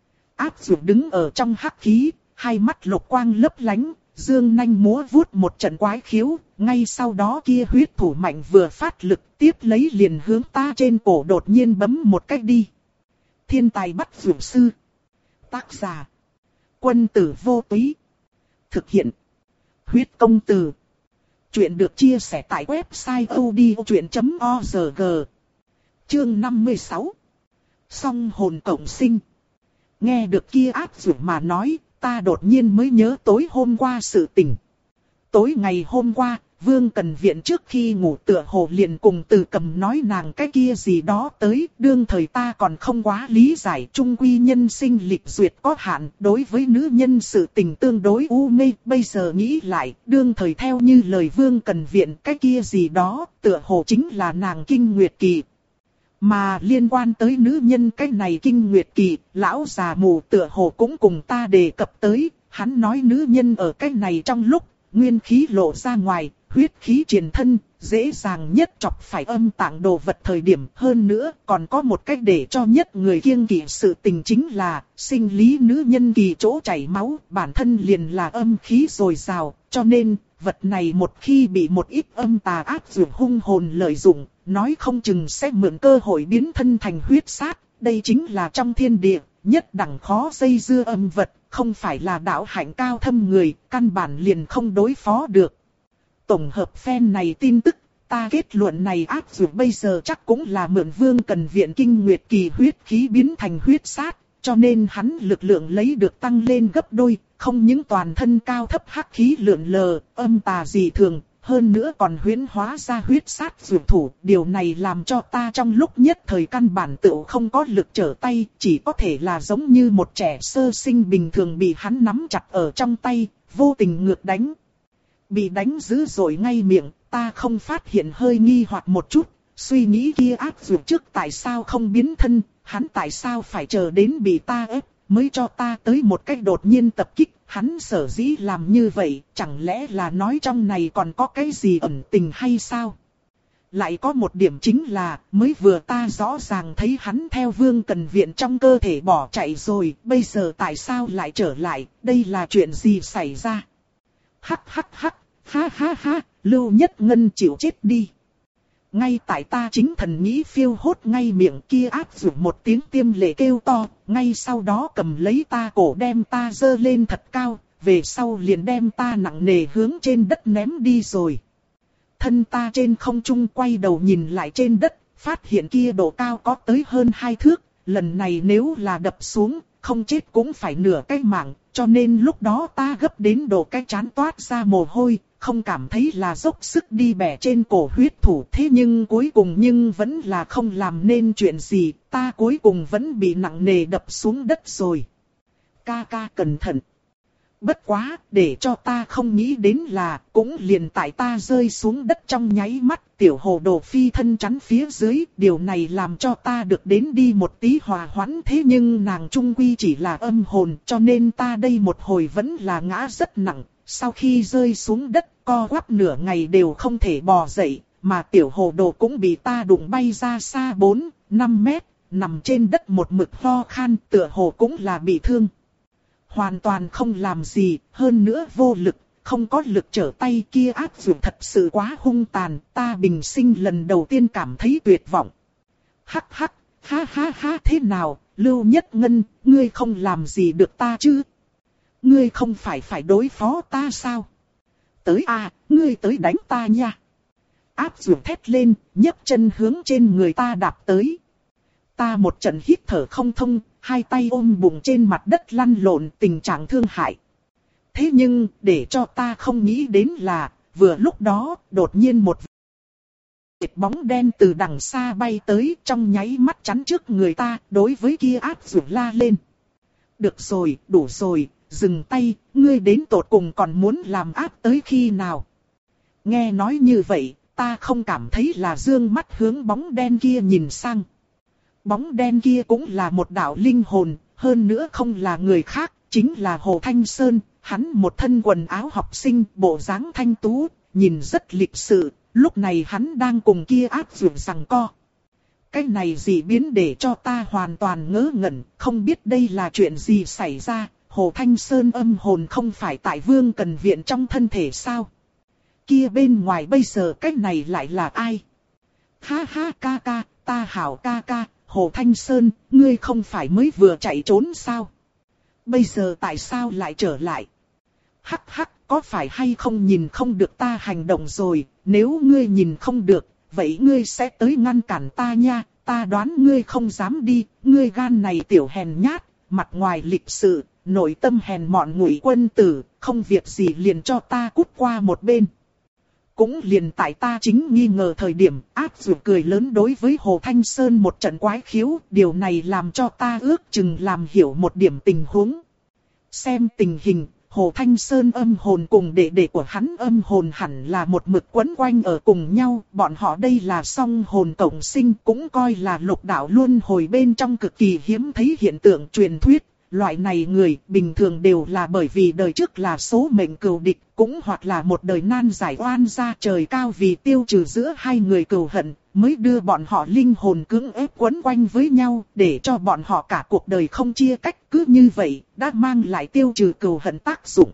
Áp Dược đứng ở trong hắc khí, hai mắt lục quang lấp lánh, dương nanh múa vuốt một trận quái khiếu, ngay sau đó kia huyết thủ mạnh vừa phát lực, tiếp lấy liền hướng ta trên cổ đột nhiên bấm một cách đi. Thiên tài bắt dược sư. Tác giả: Quân tử vô túy. Thực hiện: Huyết công từ. Chuyện được chia sẻ tại website odchuyện chấm org. Chương năm mươi sáu. Song hồn cộng sinh. Nghe được kia Áp Dược mà nói, ta đột nhiên mới nhớ tối hôm qua sự tình. Tối ngày hôm qua, Vương Cần Viện trước khi ngủ tựa hồ liền cùng Từ Cầm nói nàng cái kia gì đó tới, đương thời ta còn không quá lý giải, chung quy nhân sinh lịch duyệt có hạn, đối với nữ nhân sự tình tương đối u mê, bây giờ nghĩ lại, đương thời theo như lời Vương Cần Viện cái kia gì đó, tựa hồ chính là nàng kinh nguyệt kỳ. Mà liên quan tới nữ nhân cái này kinh nguyệt kỳ, lão già mù tựa hồ cũng cùng ta đề cập tới, hắn nói nữ nhân ở cái này trong lúc, nguyên khí lộ ra ngoài, huyết khí truyền thân, dễ dàng nhất chọc phải âm tạng đồ vật thời điểm. Hơn nữa, còn có một cách để cho nhất người kiêng kỵ sự tình chính là, sinh lý nữ nhân kỳ chỗ chảy máu, bản thân liền là âm khí dồi dào, cho nên, vật này một khi bị một ít âm tà ác dược hung hồn lợi dụng, nói không chừng sẽ mượn cơ hội biến thân thành huyết sát. Đây chính là trong thiên địa, nhất đẳng khó dây dưa âm vật, không phải là đạo hạnh cao thâm người, căn bản liền không đối phó được. Tổng hợp phen này tin tức, ta kết luận này áp dụng bây giờ chắc cũng là mượn Vương Cần Viện kinh nguyệt kỳ huyết khí biến thành huyết sát, cho nên hắn lực lượng lấy được tăng lên gấp đôi, không những toàn thân cao thấp hắc khí lượn lờ, âm tà dị thường, hơn nữa còn huyễn hóa ra huyết sát dược thủ. Điều này làm cho ta trong lúc nhất thời căn bản tựu không có lực trở tay, chỉ có thể là giống như một trẻ sơ sinh bình thường bị hắn nắm chặt ở trong tay, vô tình ngược đánh. Bị đánh dữ dội ngay miệng, ta không phát hiện hơi nghi hoặc một chút, suy nghĩ kia áp dược trước tại sao không biến thân, hắn tại sao phải chờ đến bị ta ép, mới cho ta tới một cách đột nhiên tập kích, hắn sở dĩ làm như vậy, chẳng lẽ là nói trong này còn có cái gì ẩn tình hay sao? Lại có một điểm chính là, mới vừa ta rõ ràng thấy hắn theo Vương Cần Viện trong cơ thể bỏ chạy rồi, bây giờ tại sao lại trở lại, đây là chuyện gì xảy ra? Hắc hắc hắc, ha ha ha, Lưu Nhất Ngân chịu chết đi. Ngay tại ta chính thần nghĩ phiêu hốt ngay miệng kia áp dụng một tiếng tiêm lệ kêu to, ngay sau đó cầm lấy ta cổ đem ta dơ lên thật cao, về sau liền đem ta nặng nề hướng trên đất ném đi rồi. Thân ta trên không trung quay đầu nhìn lại trên đất, phát hiện kia độ cao có tới hơn hai thước, lần này nếu là đập xuống, không chết cũng phải nửa cái mạng, cho nên lúc đó ta gấp đến độ cái chán toát ra mồ hôi, không cảm thấy là dốc sức đi bẻ trên cổ huyết thủ. Thế nhưng cuối cùng nhưng vẫn là không làm nên chuyện gì, ta cuối cùng vẫn bị nặng nề đập xuống đất rồi. Ca ca cẩn thận. Bất quá, để cho ta không nghĩ đến là, cũng liền tại ta rơi xuống đất trong nháy mắt, tiểu hồ đồ phi thân chắn phía dưới, điều này làm cho ta được đến đi một tí hòa hoãn. Thế nhưng nàng trung quy chỉ là âm hồn, cho nên ta đây một hồi vẫn là ngã rất nặng, sau khi rơi xuống đất, co quắp nửa ngày đều không thể bò dậy, mà tiểu hồ đồ cũng bị ta đụng bay ra xa bốn, năm mét, nằm trên đất một mực ho khan, tựa hồ cũng là bị thương. Hoàn toàn không làm gì, hơn nữa vô lực, không có lực trở tay. Kia áp dụng thật sự quá hung tàn, ta bình sinh lần đầu tiên cảm thấy tuyệt vọng. Hắc hắc, ha ha ha, thế nào, Lưu Nhất Ngân, ngươi không làm gì được ta chứ? Ngươi không phải phải đối phó ta sao? Tới a, ngươi tới đánh ta nha. Áp Dược thét lên, nhấc chân hướng trên người ta đạp tới. Ta một trận hít thở không thông, hai tay ôm bụng trên mặt đất lăn lộn, tình trạng thương hại. Thế nhưng, để cho ta không nghĩ đến là, vừa lúc đó, đột nhiên một vệt bóng đen từ đằng xa bay tới, trong nháy mắt chắn trước người ta, đối với kia Áp Dược la lên. Được rồi, đủ rồi, dừng tay, ngươi đến tột cùng còn muốn làm áp tới khi nào? Nghe nói như vậy, ta không cảm thấy là dương mắt hướng bóng đen kia nhìn sang. Bóng đen kia cũng là một đạo linh hồn, hơn nữa không là người khác, chính là Hồ Thanh Sơn. Hắn một thân quần áo học sinh, bộ dáng thanh tú, nhìn rất lịch sự. Lúc này hắn đang cùng kia Áp Dược giằng co. Cái này gì biến để cho ta hoàn toàn ngớ ngẩn, không biết đây là chuyện gì xảy ra. Hồ Thanh Sơn âm hồn không phải tại Vương Cần Viện trong thân thể sao? Kia bên ngoài bây giờ cái này lại là ai? Ha ha ca ca, ta hảo ca ca, Hồ Thanh Sơn, ngươi không phải mới vừa chạy trốn sao? Bây giờ tại sao lại trở lại? Hắc hắc, có phải hay không nhìn không được ta hành động rồi, nếu ngươi nhìn không được, vậy ngươi sẽ tới ngăn cản ta nha, ta đoán ngươi không dám đi, ngươi gan này tiểu hèn nhát, mặt ngoài lịch sự, nội tâm hèn mọn Ngụy Quân tử, không việc gì liền cho ta cút qua một bên. Cũng liền tại ta chính nghi ngờ thời điểm, Áp Dược cười lớn đối với Hồ Thanh Sơn một trận quái khiếu, điều này làm cho ta ước chừng làm hiểu một điểm tình huống. Xem tình hình, Hồ Thanh Sơn âm hồn cùng đệ đệ của hắn âm hồn hẳn là một mực quấn quanh ở cùng nhau, bọn họ đây là song hồn cộng sinh, cũng coi là lục đạo luân hồi bên trong cực kỳ hiếm thấy hiện tượng truyền thuyết. Loại này người bình thường đều là bởi vì đời trước là số mệnh cừu địch, cũng hoặc là một đời nan giải oan gia trời cao vì tiêu trừ giữa hai người cừu hận, mới đưa bọn họ linh hồn cưỡng ép quấn quanh với nhau, để cho bọn họ cả cuộc đời không chia cách, cứ như vậy, đã mang lại tiêu trừ cừu hận tác dụng.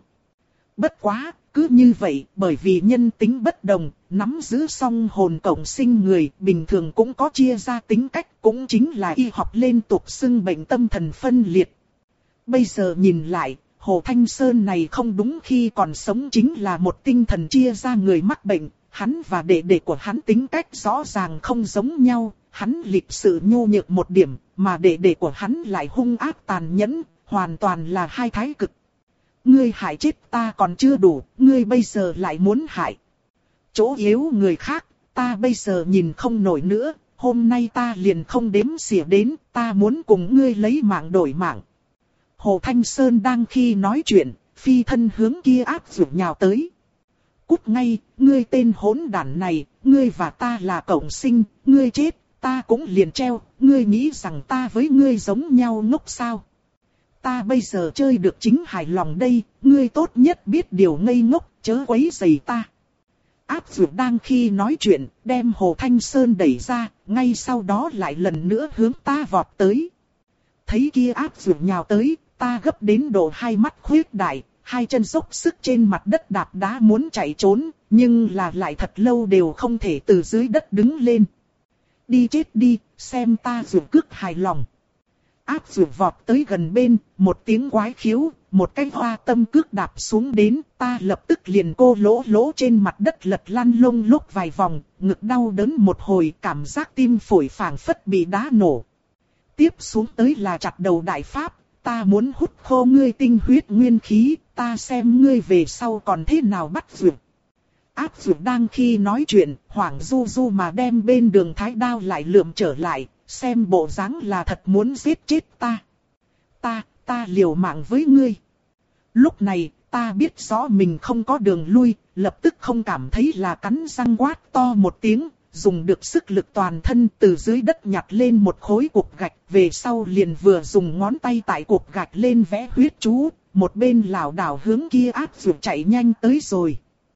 Bất quá, cứ như vậy, bởi vì nhân tính bất đồng, nắm giữ song hồn cộng sinh người, bình thường cũng có chia ra tính cách, cũng chính là y học lên tục xưng bệnh tâm thần phân liệt. Bây giờ nhìn lại, Hồ Thanh Sơn này không đúng khi còn sống chính là một tinh thần chia ra người mắc bệnh, hắn và đệ đệ của hắn tính cách rõ ràng không giống nhau, hắn lịch sự nhu nhược một điểm, mà đệ đệ của hắn lại hung ác tàn nhẫn, hoàn toàn là hai thái cực. Ngươi hại chết ta còn chưa đủ, ngươi bây giờ lại muốn hại chỗ yếu người khác, ta bây giờ nhìn không nổi nữa, hôm nay ta liền không đếm xỉa đến, ta muốn cùng ngươi lấy mạng đổi mạng. Hồ Thanh Sơn đang khi nói chuyện, phi thân hướng kia Áp Dược nhào tới. Cút ngay, ngươi tên hỗn đản này, ngươi và ta là cộng sinh, ngươi chết, ta cũng liền treo, ngươi nghĩ rằng ta với ngươi giống nhau ngốc sao? Ta bây giờ chơi được chính hài lòng đây, ngươi tốt nhất biết điều ngây ngốc, chớ quấy rầy ta. Áp Dược đang khi nói chuyện, đem Hồ Thanh Sơn đẩy ra, ngay sau đó lại lần nữa hướng ta vọt tới. Thấy kia Áp Dược nhào tới, ta gấp đến độ hai mắt khuyết đại, hai chân dốc sức trên mặt đất đạp đá muốn chạy trốn, nhưng là lại thật lâu đều không thể từ dưới đất đứng lên. Đi chết đi, xem ta Dược cước hài lòng. Áp Dược vọt tới gần bên, một tiếng quái khiếu, một cái hoa tâm cước đạp xuống đến, ta lập tức liền cô lỗ lỗ trên mặt đất lật lăn lông lốc vài vòng, ngực đau đớn một hồi, cảm giác tim phổi phảng phất bị đá nổ. Tiếp xuống tới là chặt đầu đại pháp, ta muốn hút khô ngươi tinh huyết nguyên khí, ta xem ngươi về sau còn thế nào bắt Dược. Áp Dược đang khi nói chuyện, hoảng du du mà đem bên đường thái đao lại lượm trở lại, xem bộ dáng là thật muốn giết chết ta. Ta, ta liều mạng với ngươi. Lúc này, ta biết rõ mình không có đường lui, lập tức không cảm thấy là cắn răng quát to một tiếng, dùng được sức lực toàn thân từ dưới đất nhặt lên một khối cục gạch, về sau liền vừa dùng ngón tay tại cục gạch lên vẽ huyết chú, một bên lảo đảo hướng kia Áp Dược chạy nhanh tới rồi.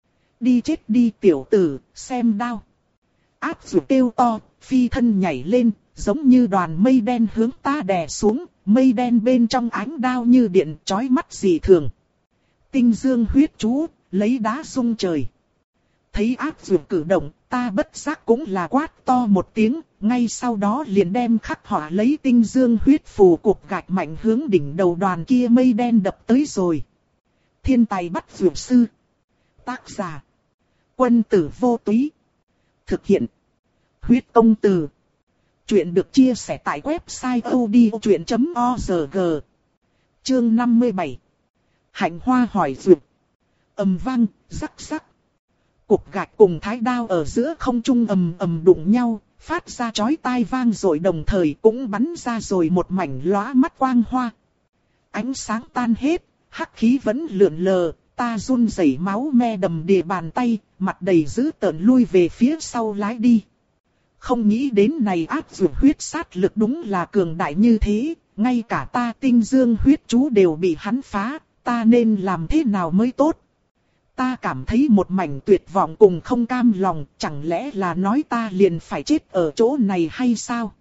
Đi chết đi tiểu tử, xem đao. Áp Dược kêu to, phi thân nhảy lên, giống như đoàn mây đen hướng ta đè xuống, mây đen bên trong ánh đao như điện chói mắt dị thường. Tinh dương huyết chú, lấy đá rung trời. Thấy Áp Dược cử động, ta bất giác cũng là quát to một tiếng, ngay sau đó liền đem khắc họa lấy tinh dương huyết phù cục gạch mạnh hướng đỉnh đầu đoàn kia mây đen đập tới rồi. Thiên tài bắt dược sư. Tác giả. Quân tử vô túy. Thực hiện. Huyết công từ. Chuyện được chia sẻ tại website odchuyện chấm org. Chương năm mươi bảy. Hạnh hoa hỏi dược. Ầm vang, rắc rắc. Cục gạch cùng thái đao ở giữa không trung ầm ầm đụng nhau, phát ra chói tai vang rồi đồng thời cũng bắn ra rồi một mảnh lóa mắt quang hoa. Ánh sáng tan hết, hắc khí vẫn lượn lờ, ta run rẩy máu me đầm đìa bàn tay, mặt đầy dữ tợn lui về phía sau lái đi. Không nghĩ đến này áp dụng huyết sát lực đúng là cường đại như thế, ngay cả ta tinh dương huyết chú đều bị hắn phá, ta nên làm thế nào mới tốt? Ta cảm thấy một mảnh tuyệt vọng cùng không cam lòng, chẳng lẽ là nói ta liền phải chết ở chỗ này hay sao?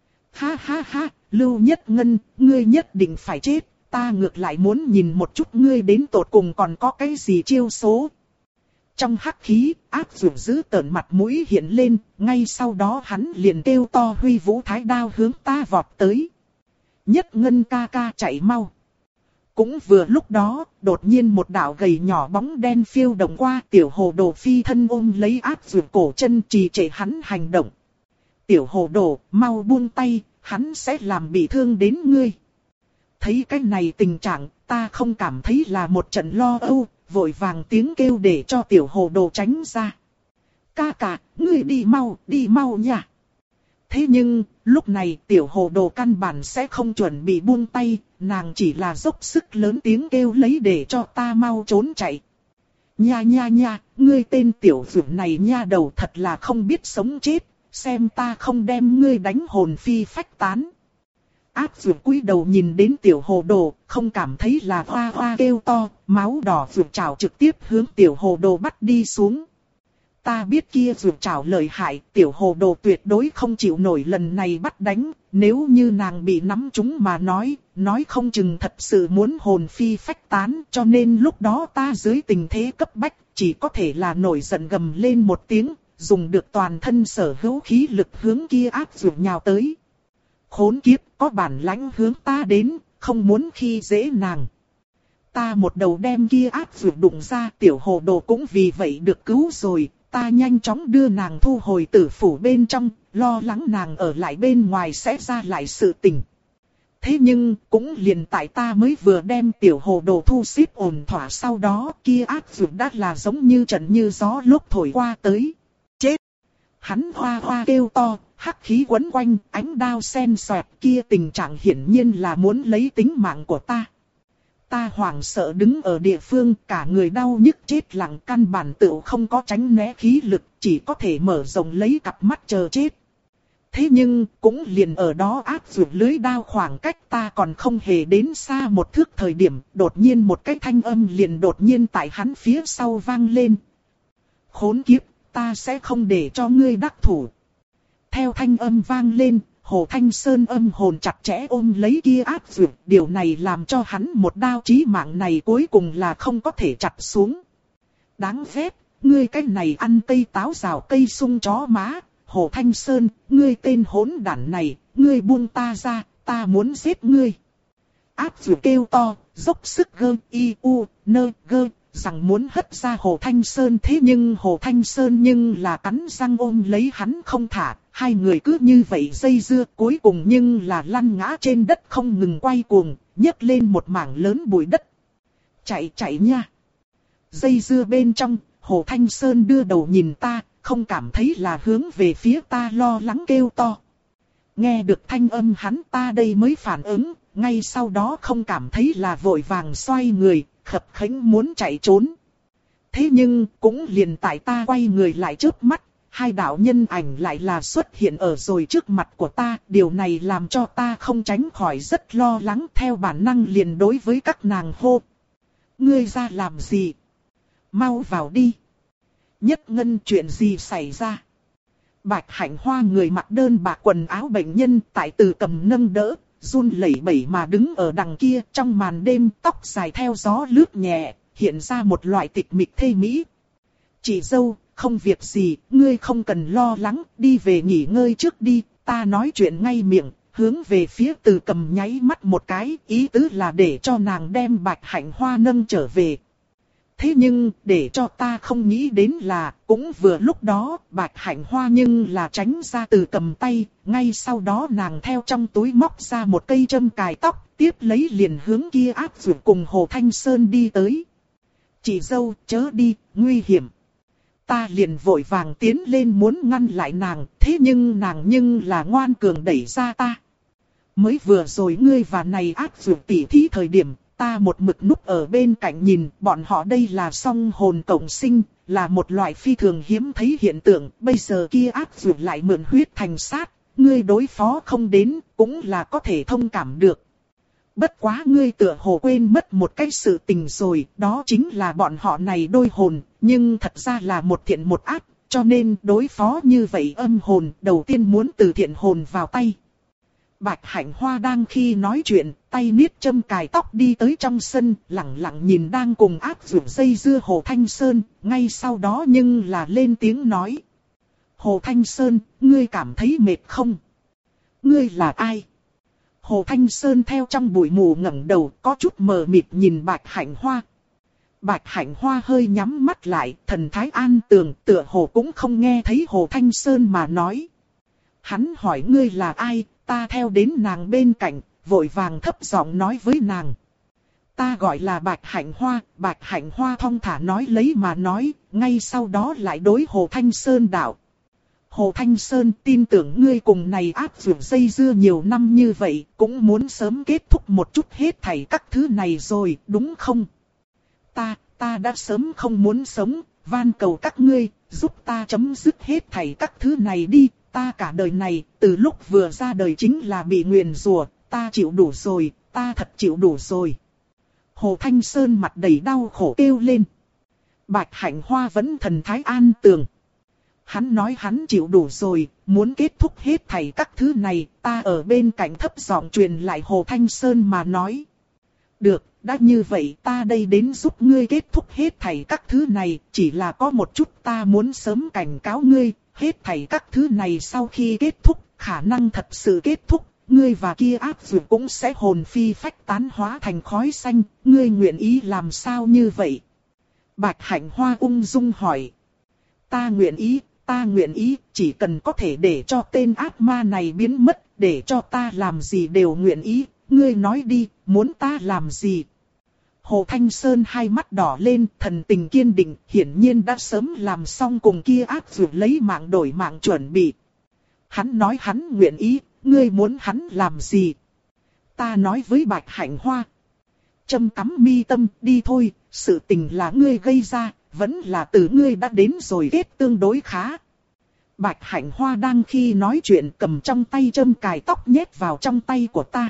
Ha ha ha, Lưu Nhất Ngân, ngươi nhất định phải chết, ta ngược lại muốn nhìn một chút ngươi đến tột cùng còn có cái gì chiêu số. Trong hắc khí, áp dụng giữ tợn mặt mũi hiện lên, ngay sau đó hắn liền kêu to huy vũ thái đao hướng ta vọt tới. Nhất Ngân ca ca chạy mau. Cũng vừa lúc đó, đột nhiên một đạo gầy nhỏ bóng đen phiêu động qua, tiểu hồ đồ phi thân ôm lấy áp dụng cổ chân trì trệ hắn hành động. Tiểu hồ đồ, mau buông tay, hắn sẽ làm bị thương đến ngươi. Thấy cái này tình trạng, ta không cảm thấy là một trận lo âu, vội vàng tiếng kêu để cho tiểu hồ đồ tránh ra. Ca ca, ngươi đi mau, đi mau nha. Thế nhưng, lúc này tiểu hồ đồ căn bản sẽ không chuẩn bị buông tay, nàng chỉ là dốc sức lớn tiếng kêu lấy để cho ta mau trốn chạy. Nha nha nha, ngươi tên tiểu dược này nha đầu thật là không biết sống chết, xem ta không đem ngươi đánh hồn phi phách tán. Áp dược cúi đầu nhìn đến tiểu hồ đồ, không cảm thấy là hoa hoa kêu to, máu đỏ dược trảo trực tiếp hướng tiểu hồ đồ bắt đi xuống. Ta biết kia dược trảo lợi hại, tiểu hồ đồ tuyệt đối không chịu nổi lần này bắt đánh, nếu như nàng bị nắm trúng mà nói, nói không chừng thật sự muốn hồn phi phách tán, cho nên lúc đó ta dưới tình thế cấp bách, chỉ có thể là nổi giận gầm lên một tiếng, dùng được toàn thân sở hữu khí lực hướng kia áp dược nhào tới. Khốn kiếp, có bản lãnh hướng ta đến, không muốn khi dễ nàng. Ta một đầu đem kia áp dược đụng ra, tiểu hồ đồ cũng vì vậy được cứu rồi. Ta nhanh chóng đưa nàng thu hồi tử phủ bên trong, lo lắng nàng ở lại bên ngoài sẽ ra lại sự tình. Thế nhưng, cũng liền tại ta mới vừa đem tiểu hồ đồ thu xếp ổn thỏa sau đó, kia áp dược đã là giống như trận như gió lúc thổi qua tới. Chết! Hắn hoa hoa kêu to, hắc khí quấn quanh, ánh đao sen xoẹt, kia tình trạng hiển nhiên là muốn lấy tính mạng của ta. Ta hoảng sợ đứng ở địa phương, cả người đau nhức chết lặng, căn bản tựu không có tránh né khí lực, chỉ có thể mở rộng lấy cặp mắt chờ chết. Thế nhưng, cũng liền ở đó áp dụng lưới đao khoảng cách ta còn không hề đến xa một thước thời điểm, đột nhiên một cái thanh âm liền đột nhiên tại hắn phía sau vang lên. Khốn kiếp, ta sẽ không để cho ngươi đắc thủ. Theo thanh âm vang lên, Hồ Thanh Sơn âm hồn chặt chẽ ôm lấy kia áp dược, điều này làm cho hắn một đao chí mạng này cuối cùng là không có thể chặt xuống. Đáng ghét, ngươi cái này ăn cây táo rào cây sung chó má, Hồ Thanh Sơn, ngươi tên hỗn đản này, ngươi buông ta ra, ta muốn giết ngươi. Áp dược kêu to, dốc sức gơ, y u, nơ, gơ, rằng muốn hất ra Hồ Thanh Sơn, thế nhưng Hồ Thanh Sơn nhưng là cắn răng ôm lấy hắn không thả. Hai người cứ như vậy dây dưa, cuối cùng nhưng là lăn ngã trên đất không ngừng quay cuồng, nhấc lên một mảng lớn bụi đất. Chạy chạy nha! Dây dưa bên trong, Hồ Thanh Sơn đưa đầu nhìn ta, không cảm thấy là hướng về phía ta lo lắng kêu to. Nghe được thanh âm hắn ta đây mới phản ứng, ngay sau đó không cảm thấy là vội vàng xoay người, khập khẽnh muốn chạy trốn. Thế nhưng, cũng liền tại ta quay người lại trước mắt. Hai đạo nhân ảnh lại là xuất hiện ở rồi trước mặt của ta, điều này làm cho ta không tránh khỏi rất lo lắng, theo bản năng liền đối với các nàng hô. Ngươi ra làm gì? Mau vào đi. Nhất Ngân, chuyện gì xảy ra? Bạch Hạnh Hoa người mặc đơn bạc quần áo bệnh nhân tại từ cầm nâng đỡ, run lẩy bẩy mà đứng ở đằng kia, trong màn đêm tóc dài theo gió lướt nhẹ, hiện ra một loại tịch mịch thê mỹ. Chị dâu, không việc gì, ngươi không cần lo lắng, đi về nghỉ ngơi trước đi, Ta nói chuyện ngay miệng, hướng về phía Từ Cầm nháy mắt một cái, ý tứ là để cho nàng đem Bạch Hạnh Hoa nâng trở về. Thế nhưng, để cho ta không nghĩ đến là, cũng vừa lúc đó, Bạch Hạnh Hoa nhưng là tránh ra Từ Cầm tay, ngay sau đó nàng theo trong túi móc ra một cây châm cài tóc, tiếp lấy liền hướng kia áp dụng cùng Hồ Thanh Sơn đi tới. Chị dâu, chớ đi, nguy hiểm. Ta liền vội vàng tiến lên muốn ngăn lại nàng, thế nhưng nàng nhưng là ngoan cường đẩy ra ta. Mới vừa rồi ngươi và này áp dụng tỉ thí thời điểm, ta một mực núp ở bên cạnh nhìn, bọn họ đây là song hồn cộng sinh, là một loại phi thường hiếm thấy hiện tượng, bây giờ kia áp dụng lại mượn huyết thành sát, ngươi đối phó không đến, cũng là có thể thông cảm được. Bất quá ngươi tựa hồ quên mất một cái sự tình rồi, đó chính là bọn họ này đôi hồn, nhưng thật ra là một thiện một ác, cho nên đối phó như vậy âm hồn, đầu tiên muốn từ thiện hồn vào tay. Bạch Hạnh Hoa đang khi nói chuyện, tay niết châm cài tóc đi tới trong sân, lặng lặng nhìn đang cùng áp dụng dây dưa Hồ Thanh Sơn, ngay sau đó nhưng là lên tiếng nói. Hồ Thanh Sơn, ngươi cảm thấy mệt không? Ngươi là ai? Hồ Thanh Sơn theo trong bụi mù ngẩng đầu, có chút mờ mịt nhìn Bạch Hạnh Hoa. Bạch Hạnh Hoa hơi nhắm mắt lại, thần thái an tường, tựa hồ cũng không nghe thấy Hồ Thanh Sơn mà nói. Hắn hỏi ngươi là ai, ta theo đến nàng bên cạnh, vội vàng thấp giọng nói với nàng. Ta gọi là Bạch Hạnh Hoa, Bạch Hạnh Hoa thong thả nói lấy mà nói, ngay sau đó lại đối Hồ Thanh Sơn đạo. Hồ Thanh Sơn, tin tưởng ngươi cùng này áp dụng dây dưa nhiều năm như vậy, cũng muốn sớm kết thúc một chút hết thảy các thứ này rồi, đúng không? Ta, ta đã sớm không muốn sống, van cầu các ngươi, giúp ta chấm dứt hết thảy các thứ này đi, ta cả đời này, từ lúc vừa ra đời chính là bị nguyền rủa, ta chịu đủ rồi, ta thật chịu đủ rồi. Hồ Thanh Sơn mặt đầy đau khổ kêu lên. Bạch Hạnh Hoa vẫn thần thái an tường. Hắn nói hắn chịu đủ rồi, muốn kết thúc hết thảy các thứ này, ta ở bên cạnh thấp giọng truyền lại Hồ Thanh Sơn mà nói. Được, đã như vậy ta đây đến giúp ngươi kết thúc hết thảy các thứ này, chỉ là có một chút ta muốn sớm cảnh cáo ngươi, hết thảy các thứ này sau khi kết thúc, khả năng thật sự kết thúc, ngươi và kia áp dụng cũng sẽ hồn phi phách tán hóa thành khói xanh, ngươi nguyện ý làm sao như vậy? Bạch Hạnh Hoa ung dung hỏi. Ta nguyện ý. Ta nguyện ý, chỉ cần có thể để cho tên ác ma này biến mất, để cho ta làm gì đều nguyện ý, ngươi nói đi, muốn ta làm gì? Hồ Thanh Sơn hai mắt đỏ lên, thần tình kiên định, hiển nhiên đã sớm làm xong cùng kia ác dụng lấy mạng đổi mạng chuẩn bị. Hắn nói hắn nguyện ý, ngươi muốn hắn làm gì? Ta nói với Bạch Hạnh Hoa. Châm cắm mi tâm, đi thôi, sự tình là ngươi gây ra. Vẫn là từ ngươi đã đến rồi kết tương đối khá. Bạch Hạnh Hoa đang khi nói chuyện cầm trong tay châm cài tóc nhét vào trong tay của ta.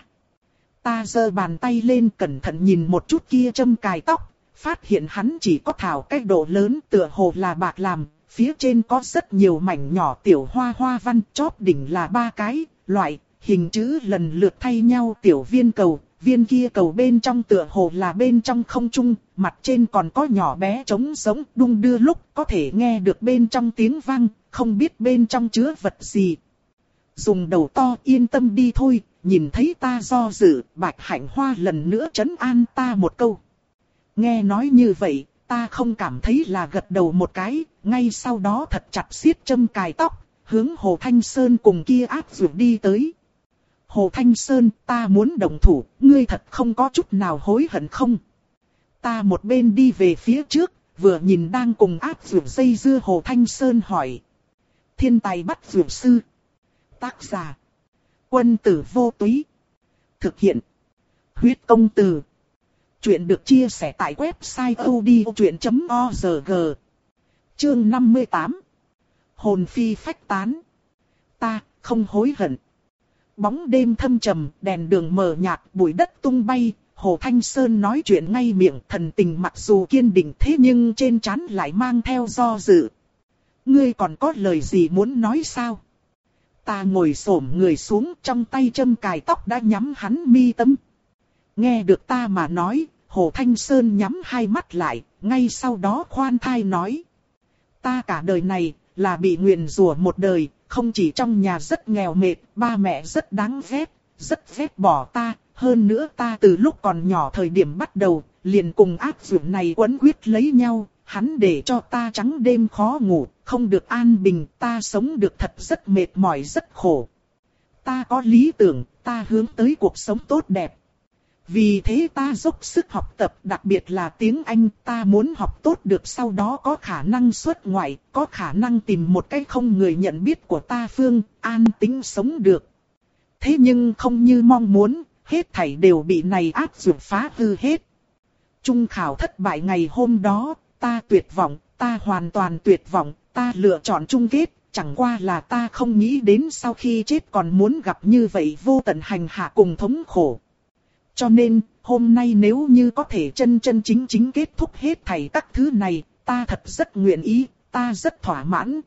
Ta giơ bàn tay lên cẩn thận nhìn một chút kia châm cài tóc, phát hiện hắn chỉ có thảo cái độ lớn tựa hồ là bạc làm, phía trên có rất nhiều mảnh nhỏ tiểu hoa hoa văn, chóp đỉnh là ba cái, loại, hình chữ lần lượt thay nhau tiểu viên cầu. Viên kia cầu bên trong tựa hồ là bên trong không trung, mặt trên còn có nhỏ bé trống sống đung đưa lúc có thể nghe được bên trong tiếng vang, không biết bên trong chứa vật gì. Dùng đầu to yên tâm đi thôi, nhìn thấy ta do dự, Bạch Hạnh Hoa lần nữa trấn an ta một câu. Nghe nói như vậy, ta không cảm thấy là gật đầu một cái, ngay sau đó thật chặt siết châm cài tóc, hướng Hồ Thanh Sơn cùng kia áp dụng đi tới. Hồ Thanh Sơn, ta muốn đồng thủ, ngươi thật không có chút nào hối hận không? Ta một bên đi về phía trước, vừa nhìn đang cùng áp dụng dây dưa Hồ Thanh Sơn hỏi. Thiên tài bắt dược sư. Tác giả. Quân tử vô túy. Thực hiện. Huyết công từ. Chuyện được chia sẻ tại website odchuyện chấm org. Chương năm mươi tám. Hồn phi phách tán. Ta không hối hận. Bóng đêm thâm trầm, đèn đường mờ nhạt, bụi đất tung bay, Hồ Thanh Sơn nói chuyện ngay miệng, thần tình mặc dù kiên định thế nhưng trên trán lại mang theo do dự. Ngươi còn có lời gì muốn nói sao? Ta ngồi xổm người xuống, trong tay châm cài tóc đã nhắm hắn mi tâm. Nghe được ta mà nói, Hồ Thanh Sơn nhắm hai mắt lại, ngay sau đó khoan thai nói. Ta cả đời này, là bị nguyền rủa một đời, không chỉ trong nhà rất nghèo mệt, ba mẹ rất đáng ghét, rất ghét bỏ ta, hơn nữa ta từ lúc còn nhỏ thời điểm bắt đầu, liền cùng ác dụng này quấn quýt lấy nhau, hắn để cho ta trắng đêm khó ngủ, không được an bình, ta sống được thật rất mệt mỏi rất khổ. Ta có lý tưởng, ta hướng tới cuộc sống tốt đẹp. Vì thế ta dốc sức học tập, đặc biệt là tiếng Anh, ta muốn học tốt được sau đó có khả năng xuất ngoại, có khả năng tìm một cái không người nhận biết của ta phương, an tính sống được. Thế nhưng không như mong muốn, hết thảy đều bị này áp dụng phá hư hết. Trung khảo thất bại ngày hôm đó, ta tuyệt vọng, ta hoàn toàn tuyệt vọng, ta lựa chọn chung kết, chẳng qua là ta không nghĩ đến sau khi chết còn muốn gặp như vậy vô tận hành hạ cùng thống khổ. Cho nên, hôm nay nếu như có thể chân chân chính chính kết thúc hết thảy các thứ này, ta thật rất nguyện ý, ta rất thỏa mãn.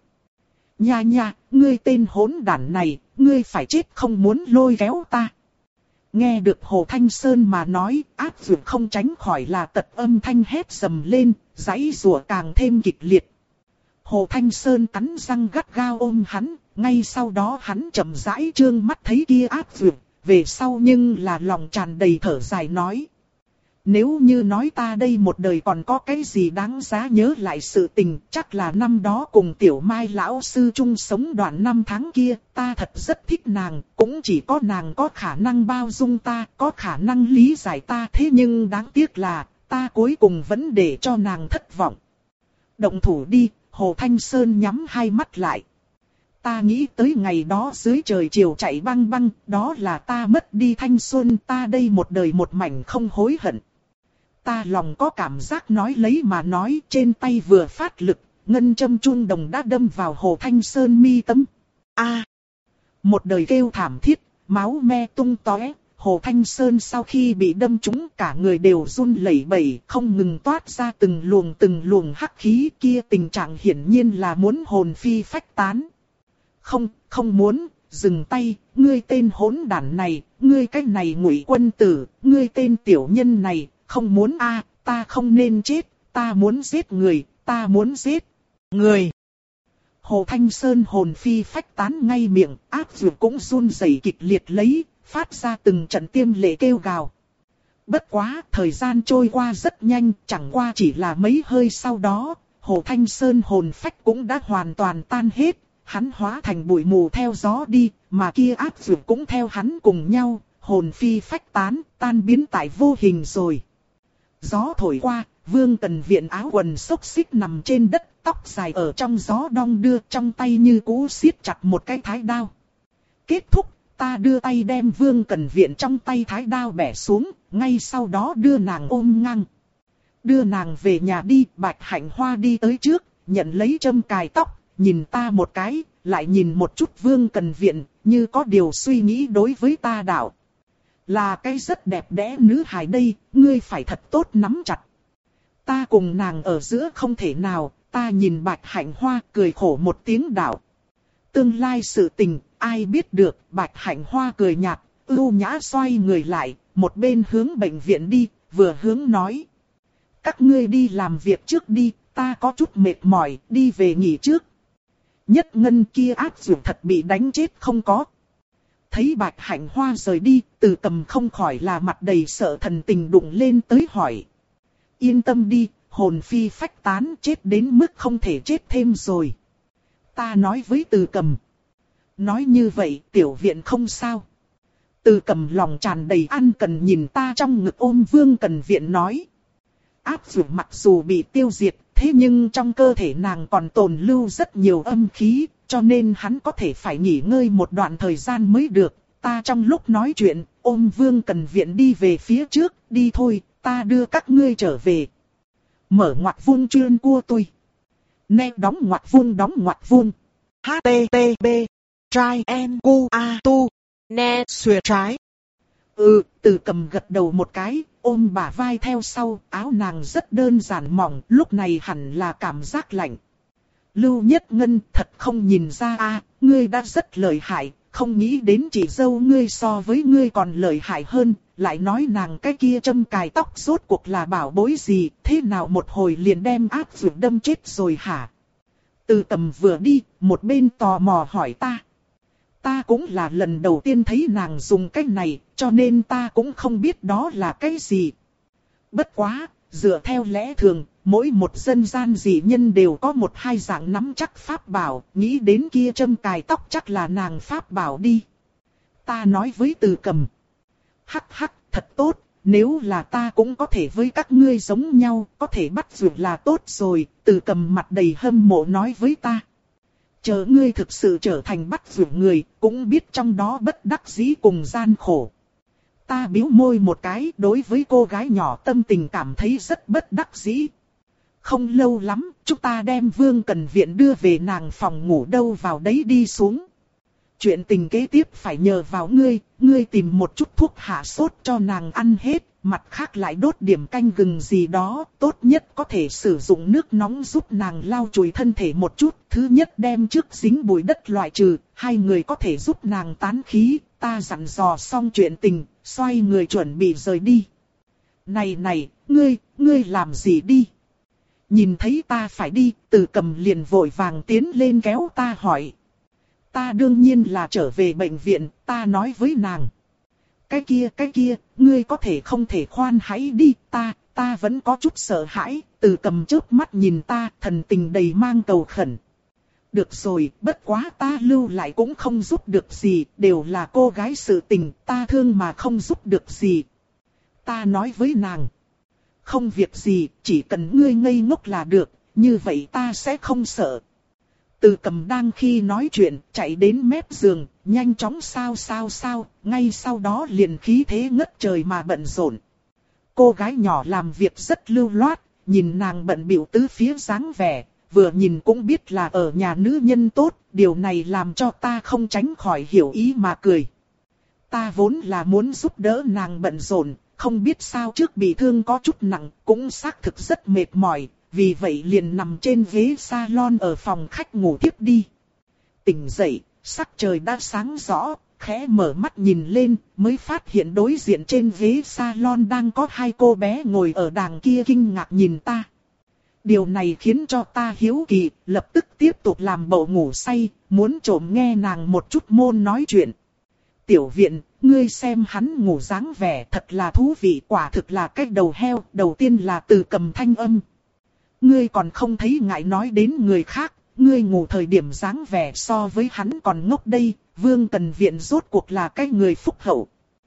Nha nha, ngươi tên hỗn đản này, ngươi phải chết không muốn lôi kéo ta. Nghe được Hồ Thanh Sơn mà nói, áp dụng không tránh khỏi là tật âm thanh hét dầm lên, giãy giụa càng thêm kịch liệt. Hồ Thanh Sơn cắn răng gắt gao ôm hắn, ngay sau đó hắn chậm rãi trương mắt thấy kia áp dụng, về sau nhưng là lòng tràn đầy thở dài nói. Nếu như nói ta đây một đời còn có cái gì đáng giá nhớ lại sự tình, chắc là năm đó cùng Tiểu Mai lão sư chung sống đoạn năm tháng kia, ta thật rất thích nàng, cũng chỉ có nàng có khả năng bao dung ta, có khả năng lý giải ta, thế nhưng đáng tiếc là, ta cuối cùng vẫn để cho nàng thất vọng. Động thủ đi, Hồ Thanh Sơn nhắm hai mắt lại. Ta nghĩ tới ngày đó dưới trời chiều chạy băng băng, đó là ta mất đi thanh xuân, ta đây một đời một mảnh không hối hận. Ta lòng có cảm giác nói lấy mà nói, trên tay vừa phát lực, ngân châm chuông đồng đã đâm vào Hồ Thanh Sơn mi tâm. A! Một đời kêu thảm thiết, máu me tung tóe, Hồ Thanh Sơn sau khi bị đâm trúng cả người đều run lẩy bẩy, không ngừng toát ra từng luồng từng luồng hắc khí, kia tình trạng hiển nhiên là muốn hồn phi phách tán. Không, không muốn, dừng tay, ngươi tên hỗn đản này, ngươi cái này ngụy quân tử, ngươi tên tiểu nhân này, không muốn a, ta không nên chết, ta muốn giết người, ta muốn giết người. Hồ Thanh Sơn hồn phi phách tán ngay miệng, áp dụng cũng run rẩy kịch liệt lấy, phát ra từng trận tiêm lệ kêu gào. Bất quá, thời gian trôi qua rất nhanh, chẳng qua chỉ là mấy hơi sau đó, Hồ Thanh Sơn hồn phách cũng đã hoàn toàn tan hết. Hắn hóa thành bụi mù theo gió đi, mà kia áp dụng cũng theo hắn cùng nhau, hồn phi phách tán, tan biến tại vô hình rồi. Gió thổi qua, Vương Cần Viện áo quần xốc xích nằm trên đất, tóc dài ở trong gió đong đưa, trong tay như cũ siết chặt một cái thái đao. Kết thúc, ta đưa tay đem Vương Cần Viện trong tay thái đao bẻ xuống, ngay sau đó đưa nàng ôm ngang. Đưa nàng về nhà đi, Bạch Hạnh Hoa đi tới trước, nhận lấy châm cài tóc. Nhìn ta một cái, lại nhìn một chút Vương Cần Viện, như có điều suy nghĩ đối với ta đạo. Là cái rất đẹp đẽ nữ hài đây, ngươi phải thật tốt nắm chặt. Ta cùng nàng ở giữa không thể nào, ta nhìn Bạch Hạnh Hoa cười khổ một tiếng đạo. Tương lai sự tình, ai biết được, Bạch Hạnh Hoa cười nhạt, ưu nhã xoay người lại, một bên hướng bệnh viện đi, vừa hướng nói. Các ngươi đi làm việc trước đi, ta có chút mệt mỏi, đi về nghỉ trước. Nhất Ngân kia áp dụng thật bị đánh chết không có. Thấy Bạch Hạnh Hoa rời đi, Từ Cầm không khỏi là mặt đầy sợ thần tình đụng lên tới hỏi. Yên tâm đi, hồn phi phách tán chết đến mức không thể chết thêm rồi. Ta nói với Từ Cầm. Nói như vậy tiểu viện không sao. Từ Cầm lòng tràn đầy ăn cần nhìn ta trong ngực ôm Vương Cần Viện nói. Áp dụng mặc dù bị tiêu diệt, thế nhưng trong cơ thể nàng còn tồn lưu rất nhiều âm khí, cho nên hắn có thể phải nghỉ ngơi một đoạn thời gian mới được. Ta trong lúc nói chuyện, ôm Vương Cần Viện đi về phía trước, đi thôi, ta đưa các ngươi trở về. Mở ngoặc vuông chuyên cua tôi. Nè đóng ngoặc vuông đóng ngoặc vuông. H T T B Trai en cu a tu. Nè xuyệt trái. Ừ, Từ Cầm gật đầu một cái, ôm bả vai theo sau, áo nàng rất đơn giản mỏng, lúc này hẳn là cảm giác lạnh. Lưu Nhất Ngân thật không nhìn ra a, ngươi đã rất lợi hại, không nghĩ đến chị dâu ngươi so với ngươi còn lợi hại hơn, lại nói nàng cái kia châm cài tóc rốt cuộc là bảo bối gì, thế nào một hồi liền đem áp dụng đâm chết rồi hả? Từ Cầm vừa đi, một bên tò mò hỏi ta. Ta cũng là lần đầu tiên thấy nàng dùng cái này, cho nên ta cũng không biết đó là cái gì. Bất quá, dựa theo lẽ thường, mỗi một dân gian dị nhân đều có một hai dạng nắm chắc pháp bảo, nghĩ đến kia châm cài tóc chắc là nàng pháp bảo đi. Ta nói với Từ Cầm. Hắc hắc, thật tốt, nếu là ta cũng có thể với các ngươi giống nhau, có thể bắt dược là tốt rồi. Từ Cầm mặt đầy hâm mộ nói với ta. Chờ ngươi thực sự trở thành bắt dược người, cũng biết trong đó bất đắc dĩ cùng gian khổ. Ta bĩu môi một cái, đối với cô gái nhỏ tâm tình cảm thấy rất bất đắc dĩ. Không lâu lắm, chúng ta đem Vương Cần Viện đưa về nàng phòng ngủ đâu vào đấy đi xuống. Chuyện tình kế tiếp phải nhờ vào ngươi, ngươi tìm một chút thuốc hạ sốt cho nàng ăn hết, mặt khác lại đốt điểm canh gừng gì đó, tốt nhất có thể sử dụng nước nóng giúp nàng lau chùi thân thể một chút, thứ nhất đem trước dính bụi đất loại trừ, hai người có thể giúp nàng tán khí, ta dặn dò xong chuyện tình, xoay người chuẩn bị rời đi. Này này, ngươi, ngươi làm gì đi? Nhìn thấy ta phải đi, Từ Cầm liền vội vàng tiến lên kéo ta hỏi. Ta đương nhiên là trở về bệnh viện, ta nói với nàng. Cái kia, cái kia, ngươi có thể không thể khoan hãy đi, ta, ta vẫn có chút sợ hãi. Từ Cầm chớp mắt nhìn ta, thần tình đầy mang cầu khẩn. Được rồi, bất quá ta lưu lại cũng không giúp được gì, đều là cô gái sự tình, ta thương mà không giúp được gì. Ta nói với nàng. Không việc gì, chỉ cần ngươi ngây ngốc là được, như vậy ta sẽ không sợ. Từ Cầm đang khi nói chuyện, chạy đến mép giường, nhanh chóng sao sao sao, ngay sau đó liền khí thế ngất trời mà bận rộn. Cô gái nhỏ làm việc rất lưu loát, nhìn nàng bận bịu tứ phía dáng vẻ, vừa nhìn cũng biết là ở nhà nữ nhân tốt, điều này làm cho ta không tránh khỏi hiểu ý mà cười. Ta vốn là muốn giúp đỡ nàng bận rộn, không biết sao trước bị thương có chút nặng, cũng xác thực rất mệt mỏi. Vì vậy liền nằm trên ghế salon ở phòng khách ngủ tiếp đi. Tỉnh dậy, sắc trời đã sáng rõ, khẽ mở mắt nhìn lên, mới phát hiện đối diện trên ghế salon đang có hai cô bé ngồi ở đàng kia kinh ngạc nhìn ta. Điều này khiến cho ta hiếu kỳ, lập tức tiếp tục làm bộ ngủ say, muốn trộm nghe nàng một chút môn nói chuyện. Tiểu Viện, ngươi xem hắn ngủ dáng vẻ thật là thú vị, quả thực là cái đầu heo, đầu tiên là Từ Cầm thanh âm. Ngươi còn không thấy ngại nói đến người khác, ngươi ngủ thời điểm dáng vẻ so với hắn còn ngốc đây, Vương Cần Viện rốt cuộc là cái người phúc hậu.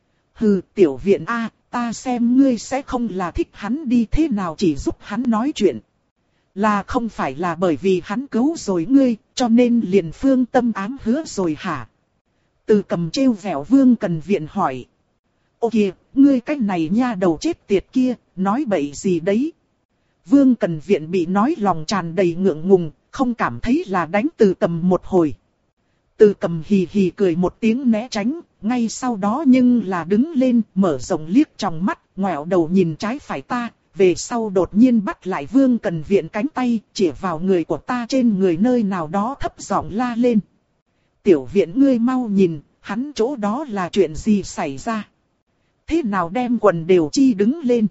Hừ, Tiểu Viện a, ta xem ngươi sẽ không là thích hắn đi, thế nào chỉ giúp hắn nói chuyện. Là không phải là bởi vì hắn cứu rồi ngươi, cho nên liền phương tâm ám hứa rồi hả? Từ Cầm trêu vẻo Vương Cần Viện hỏi. Ô kìa, ngươi cái này nha đầu chết tiệt kia, nói bậy gì đấy? Vương Cần Viện bị nói lòng tràn đầy ngượng ngùng, không cảm thấy là đánh Từ Cầm một hồi. Từ Cầm hì hì cười một tiếng né tránh, ngay sau đó nhưng là đứng lên, mở rộng liếc trong mắt, ngoẹo đầu nhìn trái phải ta, về sau đột nhiên bắt lại Vương Cần Viện cánh tay, chỉ vào người của ta trên người nơi nào đó thấp giọng la lên. Tiểu Viện ngươi mau nhìn, hắn chỗ đó là chuyện gì xảy ra? Thế nào đem quần đều chi đứng lên?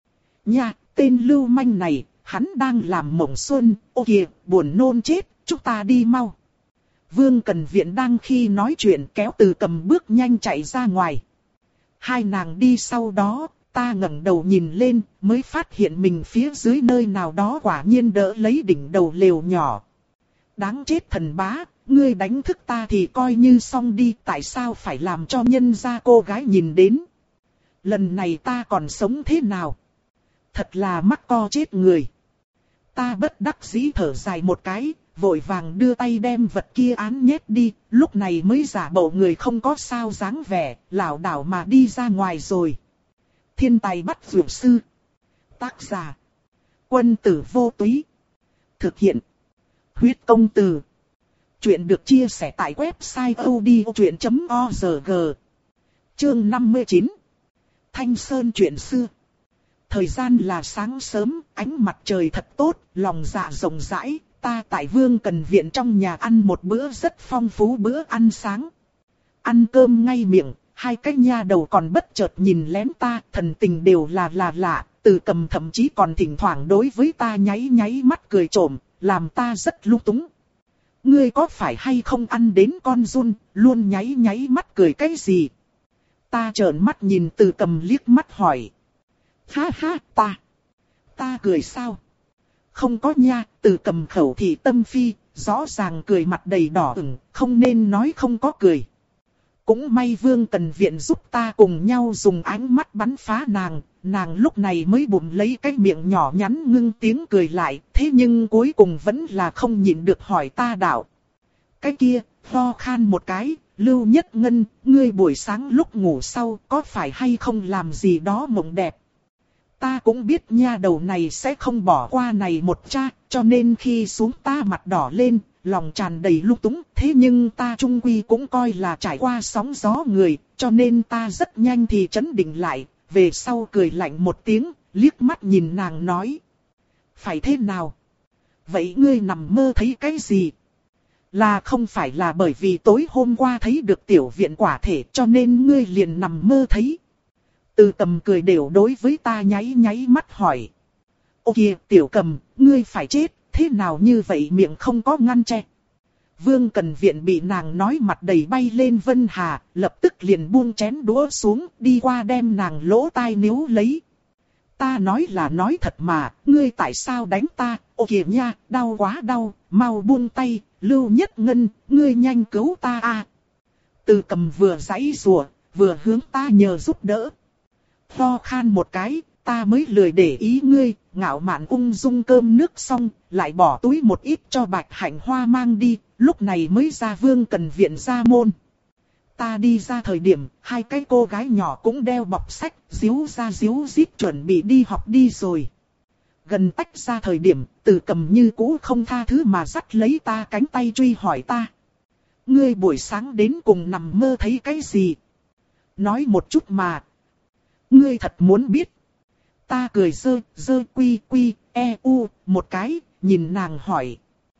Nha! Tên lưu manh này, hắn đang làm mộng xuân, ô kìa, buồn nôn chết, chúng ta đi mau. Vương Cần Viện đang khi nói chuyện kéo Từ Cầm bước nhanh chạy ra ngoài. Hai nàng đi sau đó, ta ngẩng đầu nhìn lên, mới phát hiện mình phía dưới nơi nào đó quả nhiên đỡ lấy đỉnh đầu lều nhỏ. Đáng chết thần bá, ngươi đánh thức ta thì coi như xong đi, tại sao phải làm cho nhân gia cô gái nhìn đến. Lần này ta còn sống thế nào? Thật là mắc co chết người. Ta bất đắc dĩ thở dài một cái, vội vàng đưa tay đem vật kia án nhét đi, lúc này mới giả bộ người không có sao dáng vẻ, lảo đảo mà đi ra ngoài rồi. Thiên tài bắt dược sư. Tác giả. Quân tử vô túy. Thực hiện. Huyết công từ. Chuyện được chia sẻ tại website odchuyện chấm org. Chương năm mươi chín. Thanh Sơn chuyện xưa. Thời gian là sáng sớm, ánh mặt trời thật tốt, lòng dạ rộng rãi, ta tại Vương Cần Viện trong nhà ăn một bữa rất phong phú bữa ăn sáng. Ăn cơm ngay miệng, hai cái nha đầu còn bất chợt nhìn lén ta, thần tình đều là là lạ, Từ Cầm thậm chí còn thỉnh thoảng đối với ta nháy nháy mắt cười trộm, làm ta rất lung túng. Ngươi có phải hay không ăn đến con giun, luôn nháy nháy mắt cười cái gì? Ta trợn mắt nhìn Từ Cầm liếc mắt hỏi. Ha ha, ta. Ta cười sao? Không có nha, Từ Cầm khẩu thị tâm phi, rõ ràng cười mặt đầy đỏ ửng, không nên nói không có cười. Cũng may Vương Cần Viện giúp ta cùng nhau dùng ánh mắt bắn phá nàng, nàng lúc này mới bụng lấy cái miệng nhỏ nhắn ngưng tiếng cười lại, thế nhưng cuối cùng vẫn là không nhịn được hỏi ta đạo. Cái kia, ho khan một cái, Lưu Nhất Ngân, ngươi buổi sáng lúc ngủ sau có phải hay không làm gì đó mộng đẹp? Ta cũng biết nha đầu này sẽ không bỏ qua này một cha, cho nên khi xuống ta mặt đỏ lên, lòng tràn đầy lung túng. Thế nhưng ta trung quy cũng coi là trải qua sóng gió người, cho nên ta rất nhanh thì trấn định lại, về sau cười lạnh một tiếng, liếc mắt nhìn nàng nói. Phải thế nào? Vậy ngươi nằm mơ thấy cái gì? Là không phải là bởi vì tối hôm qua thấy được tiểu viện quả thể cho nên ngươi liền nằm mơ thấy? Từ Cầm cười đều đối với ta nháy nháy mắt hỏi. Ô kìa Tiểu Cầm, ngươi phải chết, thế nào như vậy miệng không có ngăn che. Vương Cần Viện bị nàng nói mặt đầy bay lên vân hà, lập tức liền buông chén đũa xuống, đi qua đem nàng lỗ tai níu lấy. Ta nói là nói thật mà, ngươi tại sao đánh ta, ô kìa nha, đau quá đau, mau buông tay, Lưu Nhất Ngân, ngươi nhanh cứu ta a. Từ Cầm vừa giãy giụa, vừa hướng ta nhờ giúp đỡ. Ho khan một cái, ta mới lười để ý ngươi, ngạo mạn ung dung cơm nước xong, lại bỏ túi một ít cho Bạch Hạnh Hoa mang đi, lúc này mới ra Vương Cần Viện ra môn. Ta đi ra thời điểm, hai cái cô gái nhỏ cũng đeo bọc sách, díu ra díu dít chuẩn bị đi học đi rồi. Gần tách ra thời điểm, Từ Cầm như cũ không tha thứ mà dắt lấy ta cánh tay truy hỏi ta. Ngươi buổi sáng đến cùng nằm mơ thấy cái gì? Nói một chút mà. Ngươi thật muốn biết. Ta cười dơ, dơ quy quy, e u, một cái, nhìn nàng hỏi.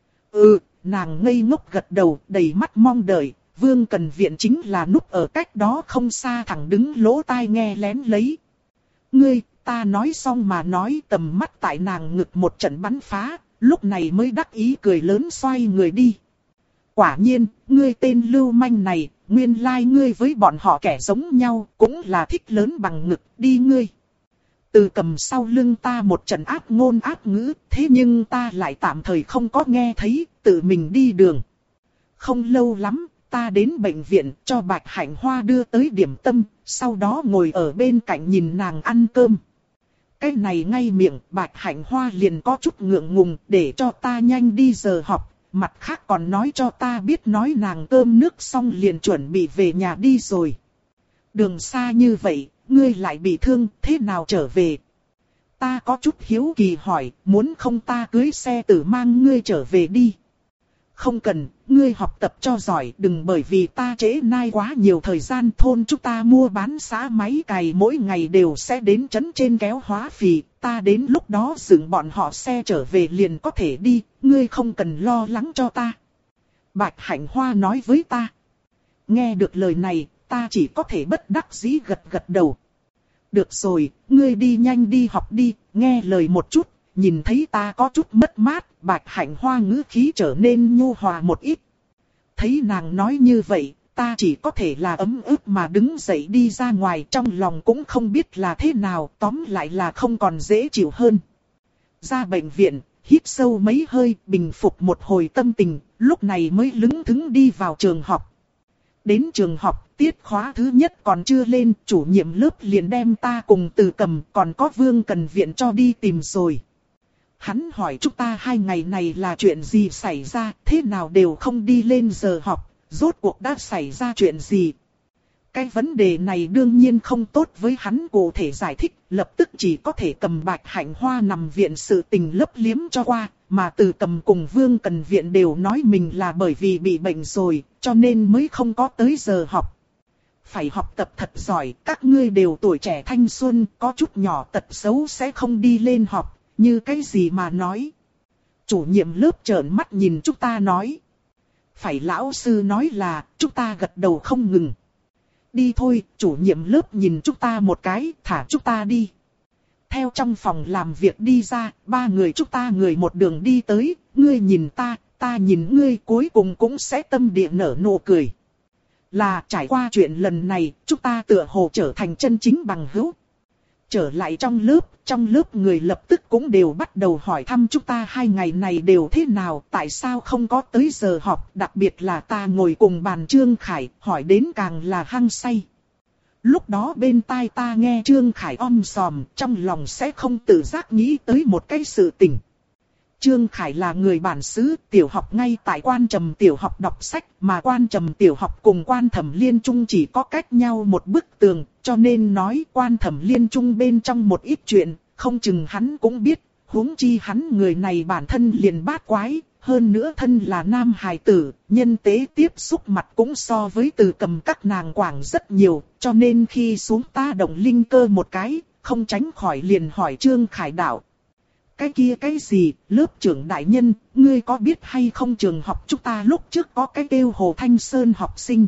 Ừ, nàng ngây ngốc gật đầu, đầy mắt mong đợi. Vương Cần Viện chính là núp ở cách đó không xa thẳng đứng lỗ tai nghe lén lấy. Ngươi, ta nói xong mà nói tầm mắt tại nàng ngực một trận bắn phá, lúc này mới đắc ý cười lớn xoay người đi. Quả nhiên, ngươi tên lưu manh này, nguyên lai like ngươi với bọn họ kẻ giống nhau, cũng là thích lớn bằng ngực, đi ngươi. Từ Cầm sau lưng ta một trận ác ngôn ác ngữ, thế nhưng ta lại tạm thời không có nghe thấy, tự mình đi đường. Không lâu lắm, ta đến bệnh viện cho Bạch Hạnh Hoa đưa tới điểm tâm, sau đó ngồi ở bên cạnh nhìn nàng ăn cơm. Cái này ngay miệng, Bạch Hạnh Hoa liền có chút ngượng ngùng để cho ta nhanh đi giờ học, mặt khác còn nói cho ta biết nói nàng cơm nước xong liền chuẩn bị về nhà đi rồi. Đường xa như vậy, ngươi lại bị thương, thế nào trở về? Ta có chút hiếu kỳ hỏi, muốn không ta cưới xe tử mang ngươi trở về đi. Không cần, ngươi học tập cho giỏi, đừng bởi vì ta trễ nai quá nhiều thời gian. Thôn chúng ta mua bán xã máy cày mỗi ngày đều sẽ đến trấn trên kéo hóa phì, ta đến lúc đó dựng bọn họ xe trở về liền có thể đi, ngươi không cần lo lắng cho ta. Bạch Hạnh Hoa nói với ta. Nghe được lời này, ta chỉ có thể bất đắc dĩ gật gật đầu. Được rồi, ngươi đi nhanh đi học đi, nghe lời một chút. Nhìn thấy ta có chút mất mát, Bạch Hạnh Hoa ngữ khí trở nên nhu hòa một ít. Thấy nàng nói như vậy, ta chỉ có thể là ấm ức mà đứng dậy đi ra ngoài, trong lòng cũng không biết là thế nào, tóm lại là không còn dễ chịu hơn. Ra bệnh viện, hít sâu mấy hơi, bình phục một hồi tâm tình, lúc này mới lững thững đi vào trường học. Đến trường học, tiết khóa thứ nhất còn chưa lên, chủ nhiệm lớp liền đem ta cùng Từ Cầm còn có Vương Cần Viện cho đi tìm rồi. Hắn hỏi chúng ta hai ngày này là chuyện gì xảy ra, thế nào đều không đi lên giờ học, rốt cuộc đã xảy ra chuyện gì. Cái vấn đề này đương nhiên không tốt với hắn cụ thể giải thích, lập tức chỉ có thể cầm Bạch Hạnh Hoa nằm viện sự tình lấp liếm cho qua, mà Từ Cầm cùng Vương Cần Viện đều nói mình là bởi vì bị bệnh rồi, cho nên mới không có tới giờ học. Phải học tập thật giỏi, các ngươi đều tuổi trẻ thanh xuân, có chút nhỏ tật xấu sẽ không đi lên học. Như cái gì mà nói? Chủ nhiệm lớp trợn mắt nhìn chúng ta nói. Phải lão sư nói là, chúng ta gật đầu không ngừng. Đi thôi, chủ nhiệm lớp nhìn chúng ta một cái, thả chúng ta đi. Theo trong phòng làm việc đi ra, ba người chúng ta người một đường đi tới, ngươi nhìn ta, ta nhìn ngươi cuối cùng cũng sẽ tâm địa nở nụ cười. Là trải qua chuyện lần này, chúng ta tựa hồ trở thành chân chính bằng hữu. Trở lại trong lớp, trong lớp người lập tức cũng đều bắt đầu hỏi thăm chúng ta hai ngày này đều thế nào, tại sao không có tới giờ họp, đặc biệt là ta ngồi cùng bàn Trương Khải, hỏi đến càng là hăng say. Lúc đó bên tai ta nghe Trương Khải om sòm, trong lòng sẽ không tự giác nghĩ tới một cái sự tình. Trương Khải là người bản xứ, tiểu học ngay tại Quan Trầm tiểu học đọc sách, mà Quan Trầm tiểu học cùng Quan Thẩm Liên Trung chỉ có cách nhau một bức tường, cho nên nói Quan Thẩm Liên Trung bên trong một ít chuyện, không chừng hắn cũng biết, huống chi hắn người này bản thân liền bát quái, hơn nữa thân là nam hài tử, nhân tế tiếp xúc mặt cũng so với Từ Cầm các nàng quảng rất nhiều, cho nên khi xuống ta động linh cơ một cái, không tránh khỏi liền hỏi Trương Khải đạo. Cái kia cái gì, lớp trưởng đại nhân, ngươi có biết hay không trường học chúng ta lúc trước có cái kêu Hồ Thanh Sơn học sinh.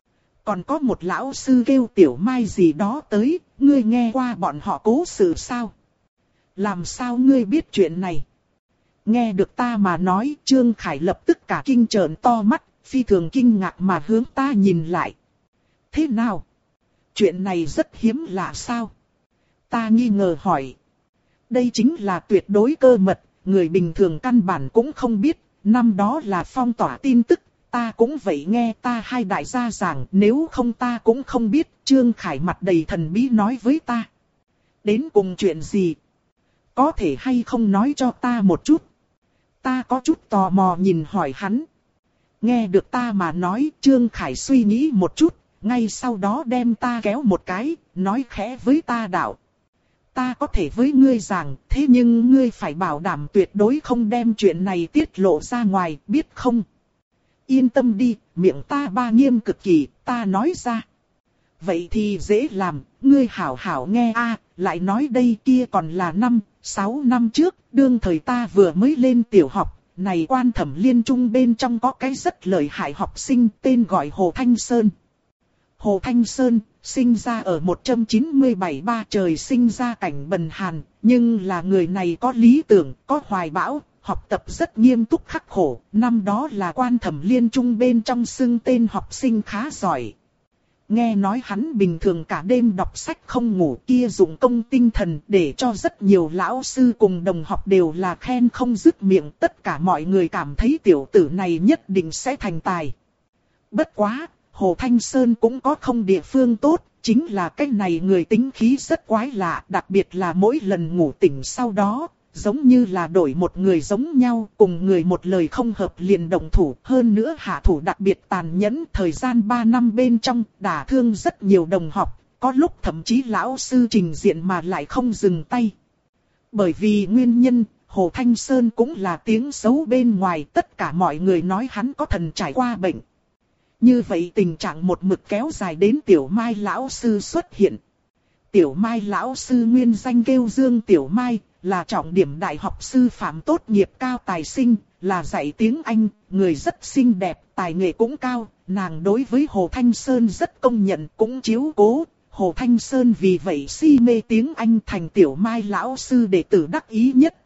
Còn có một lão sư kêu Tiểu Mai gì đó tới, ngươi nghe qua bọn họ cố sự sao? Làm sao ngươi biết chuyện này? Nghe được ta mà nói, Trương Khải lập tức cả kinh trợn to mắt, phi thường kinh ngạc mà hướng ta nhìn lại. Thế nào? Chuyện này rất hiếm lạ sao? Ta nghi ngờ hỏi. Đây chính là tuyệt đối cơ mật, người bình thường căn bản cũng không biết, năm đó là phong tỏa tin tức, ta cũng vậy nghe ta hai đại gia giảng, nếu không ta cũng không biết, Trương Khải mặt đầy thần bí nói với ta. Đến cùng chuyện gì? Có thể hay không nói cho ta một chút? Ta có chút tò mò nhìn hỏi hắn. Nghe được ta mà nói, Trương Khải suy nghĩ một chút, ngay sau đó đem ta kéo một cái, nói khẽ với ta đạo. Ta có thể với ngươi rằng, thế nhưng ngươi phải bảo đảm tuyệt đối không đem chuyện này tiết lộ ra ngoài, biết không? Yên tâm đi, miệng ta ba nghiêm cực kỳ, ta nói ra. Vậy thì dễ làm, ngươi hảo hảo nghe a, lại nói đây kia còn là năm, sáu năm trước, đương thời ta vừa mới lên tiểu học, này Quan Thẩm Liên Trung bên trong có cái rất lợi hại học sinh tên gọi Hồ Thanh Sơn. Hồ Thanh Sơn, sinh ra ở một trăm chín mươi bảy ba trời sinh ra cảnh bần hàn, nhưng là người này có lý tưởng, có hoài bão, học tập rất nghiêm túc khắc khổ, năm đó là Quan Thẩm Liên Trung bên trong xưng tên học sinh khá giỏi. Nghe nói hắn bình thường cả đêm đọc sách không ngủ kia dụng công tinh thần để cho rất nhiều lão sư cùng đồng học đều là khen không dứt miệng, tất cả mọi người cảm thấy tiểu tử này nhất định sẽ thành tài. Bất quá, Hồ Thanh Sơn cũng có không địa phương tốt, chính là cái này người tính khí rất quái lạ, đặc biệt là mỗi lần ngủ tỉnh sau đó, giống như là đổi một người giống nhau, cùng người một lời không hợp liền động thủ, hơn nữa hạ thủ đặc biệt tàn nhẫn, thời gian ba năm bên trong, đả thương rất nhiều đồng học, có lúc thậm chí lão sư trình diện mà lại không dừng tay. Bởi vì nguyên nhân, Hồ Thanh Sơn cũng là tiếng xấu bên ngoài, tất cả mọi người nói hắn có thần trải qua bệnh. Như vậy tình trạng một mực kéo dài đến Tiểu Mai lão sư xuất hiện. Tiểu Mai lão sư nguyên danh kêu Dương Tiểu Mai, là trọng điểm đại học sư phạm tốt nghiệp cao tài sinh, là dạy tiếng Anh, người rất xinh đẹp, tài nghệ cũng cao, nàng đối với Hồ Thanh Sơn rất công nhận, cũng chiếu cố. Hồ Thanh Sơn vì vậy si mê tiếng Anh thành Tiểu Mai lão sư đệ tử đắc ý nhất,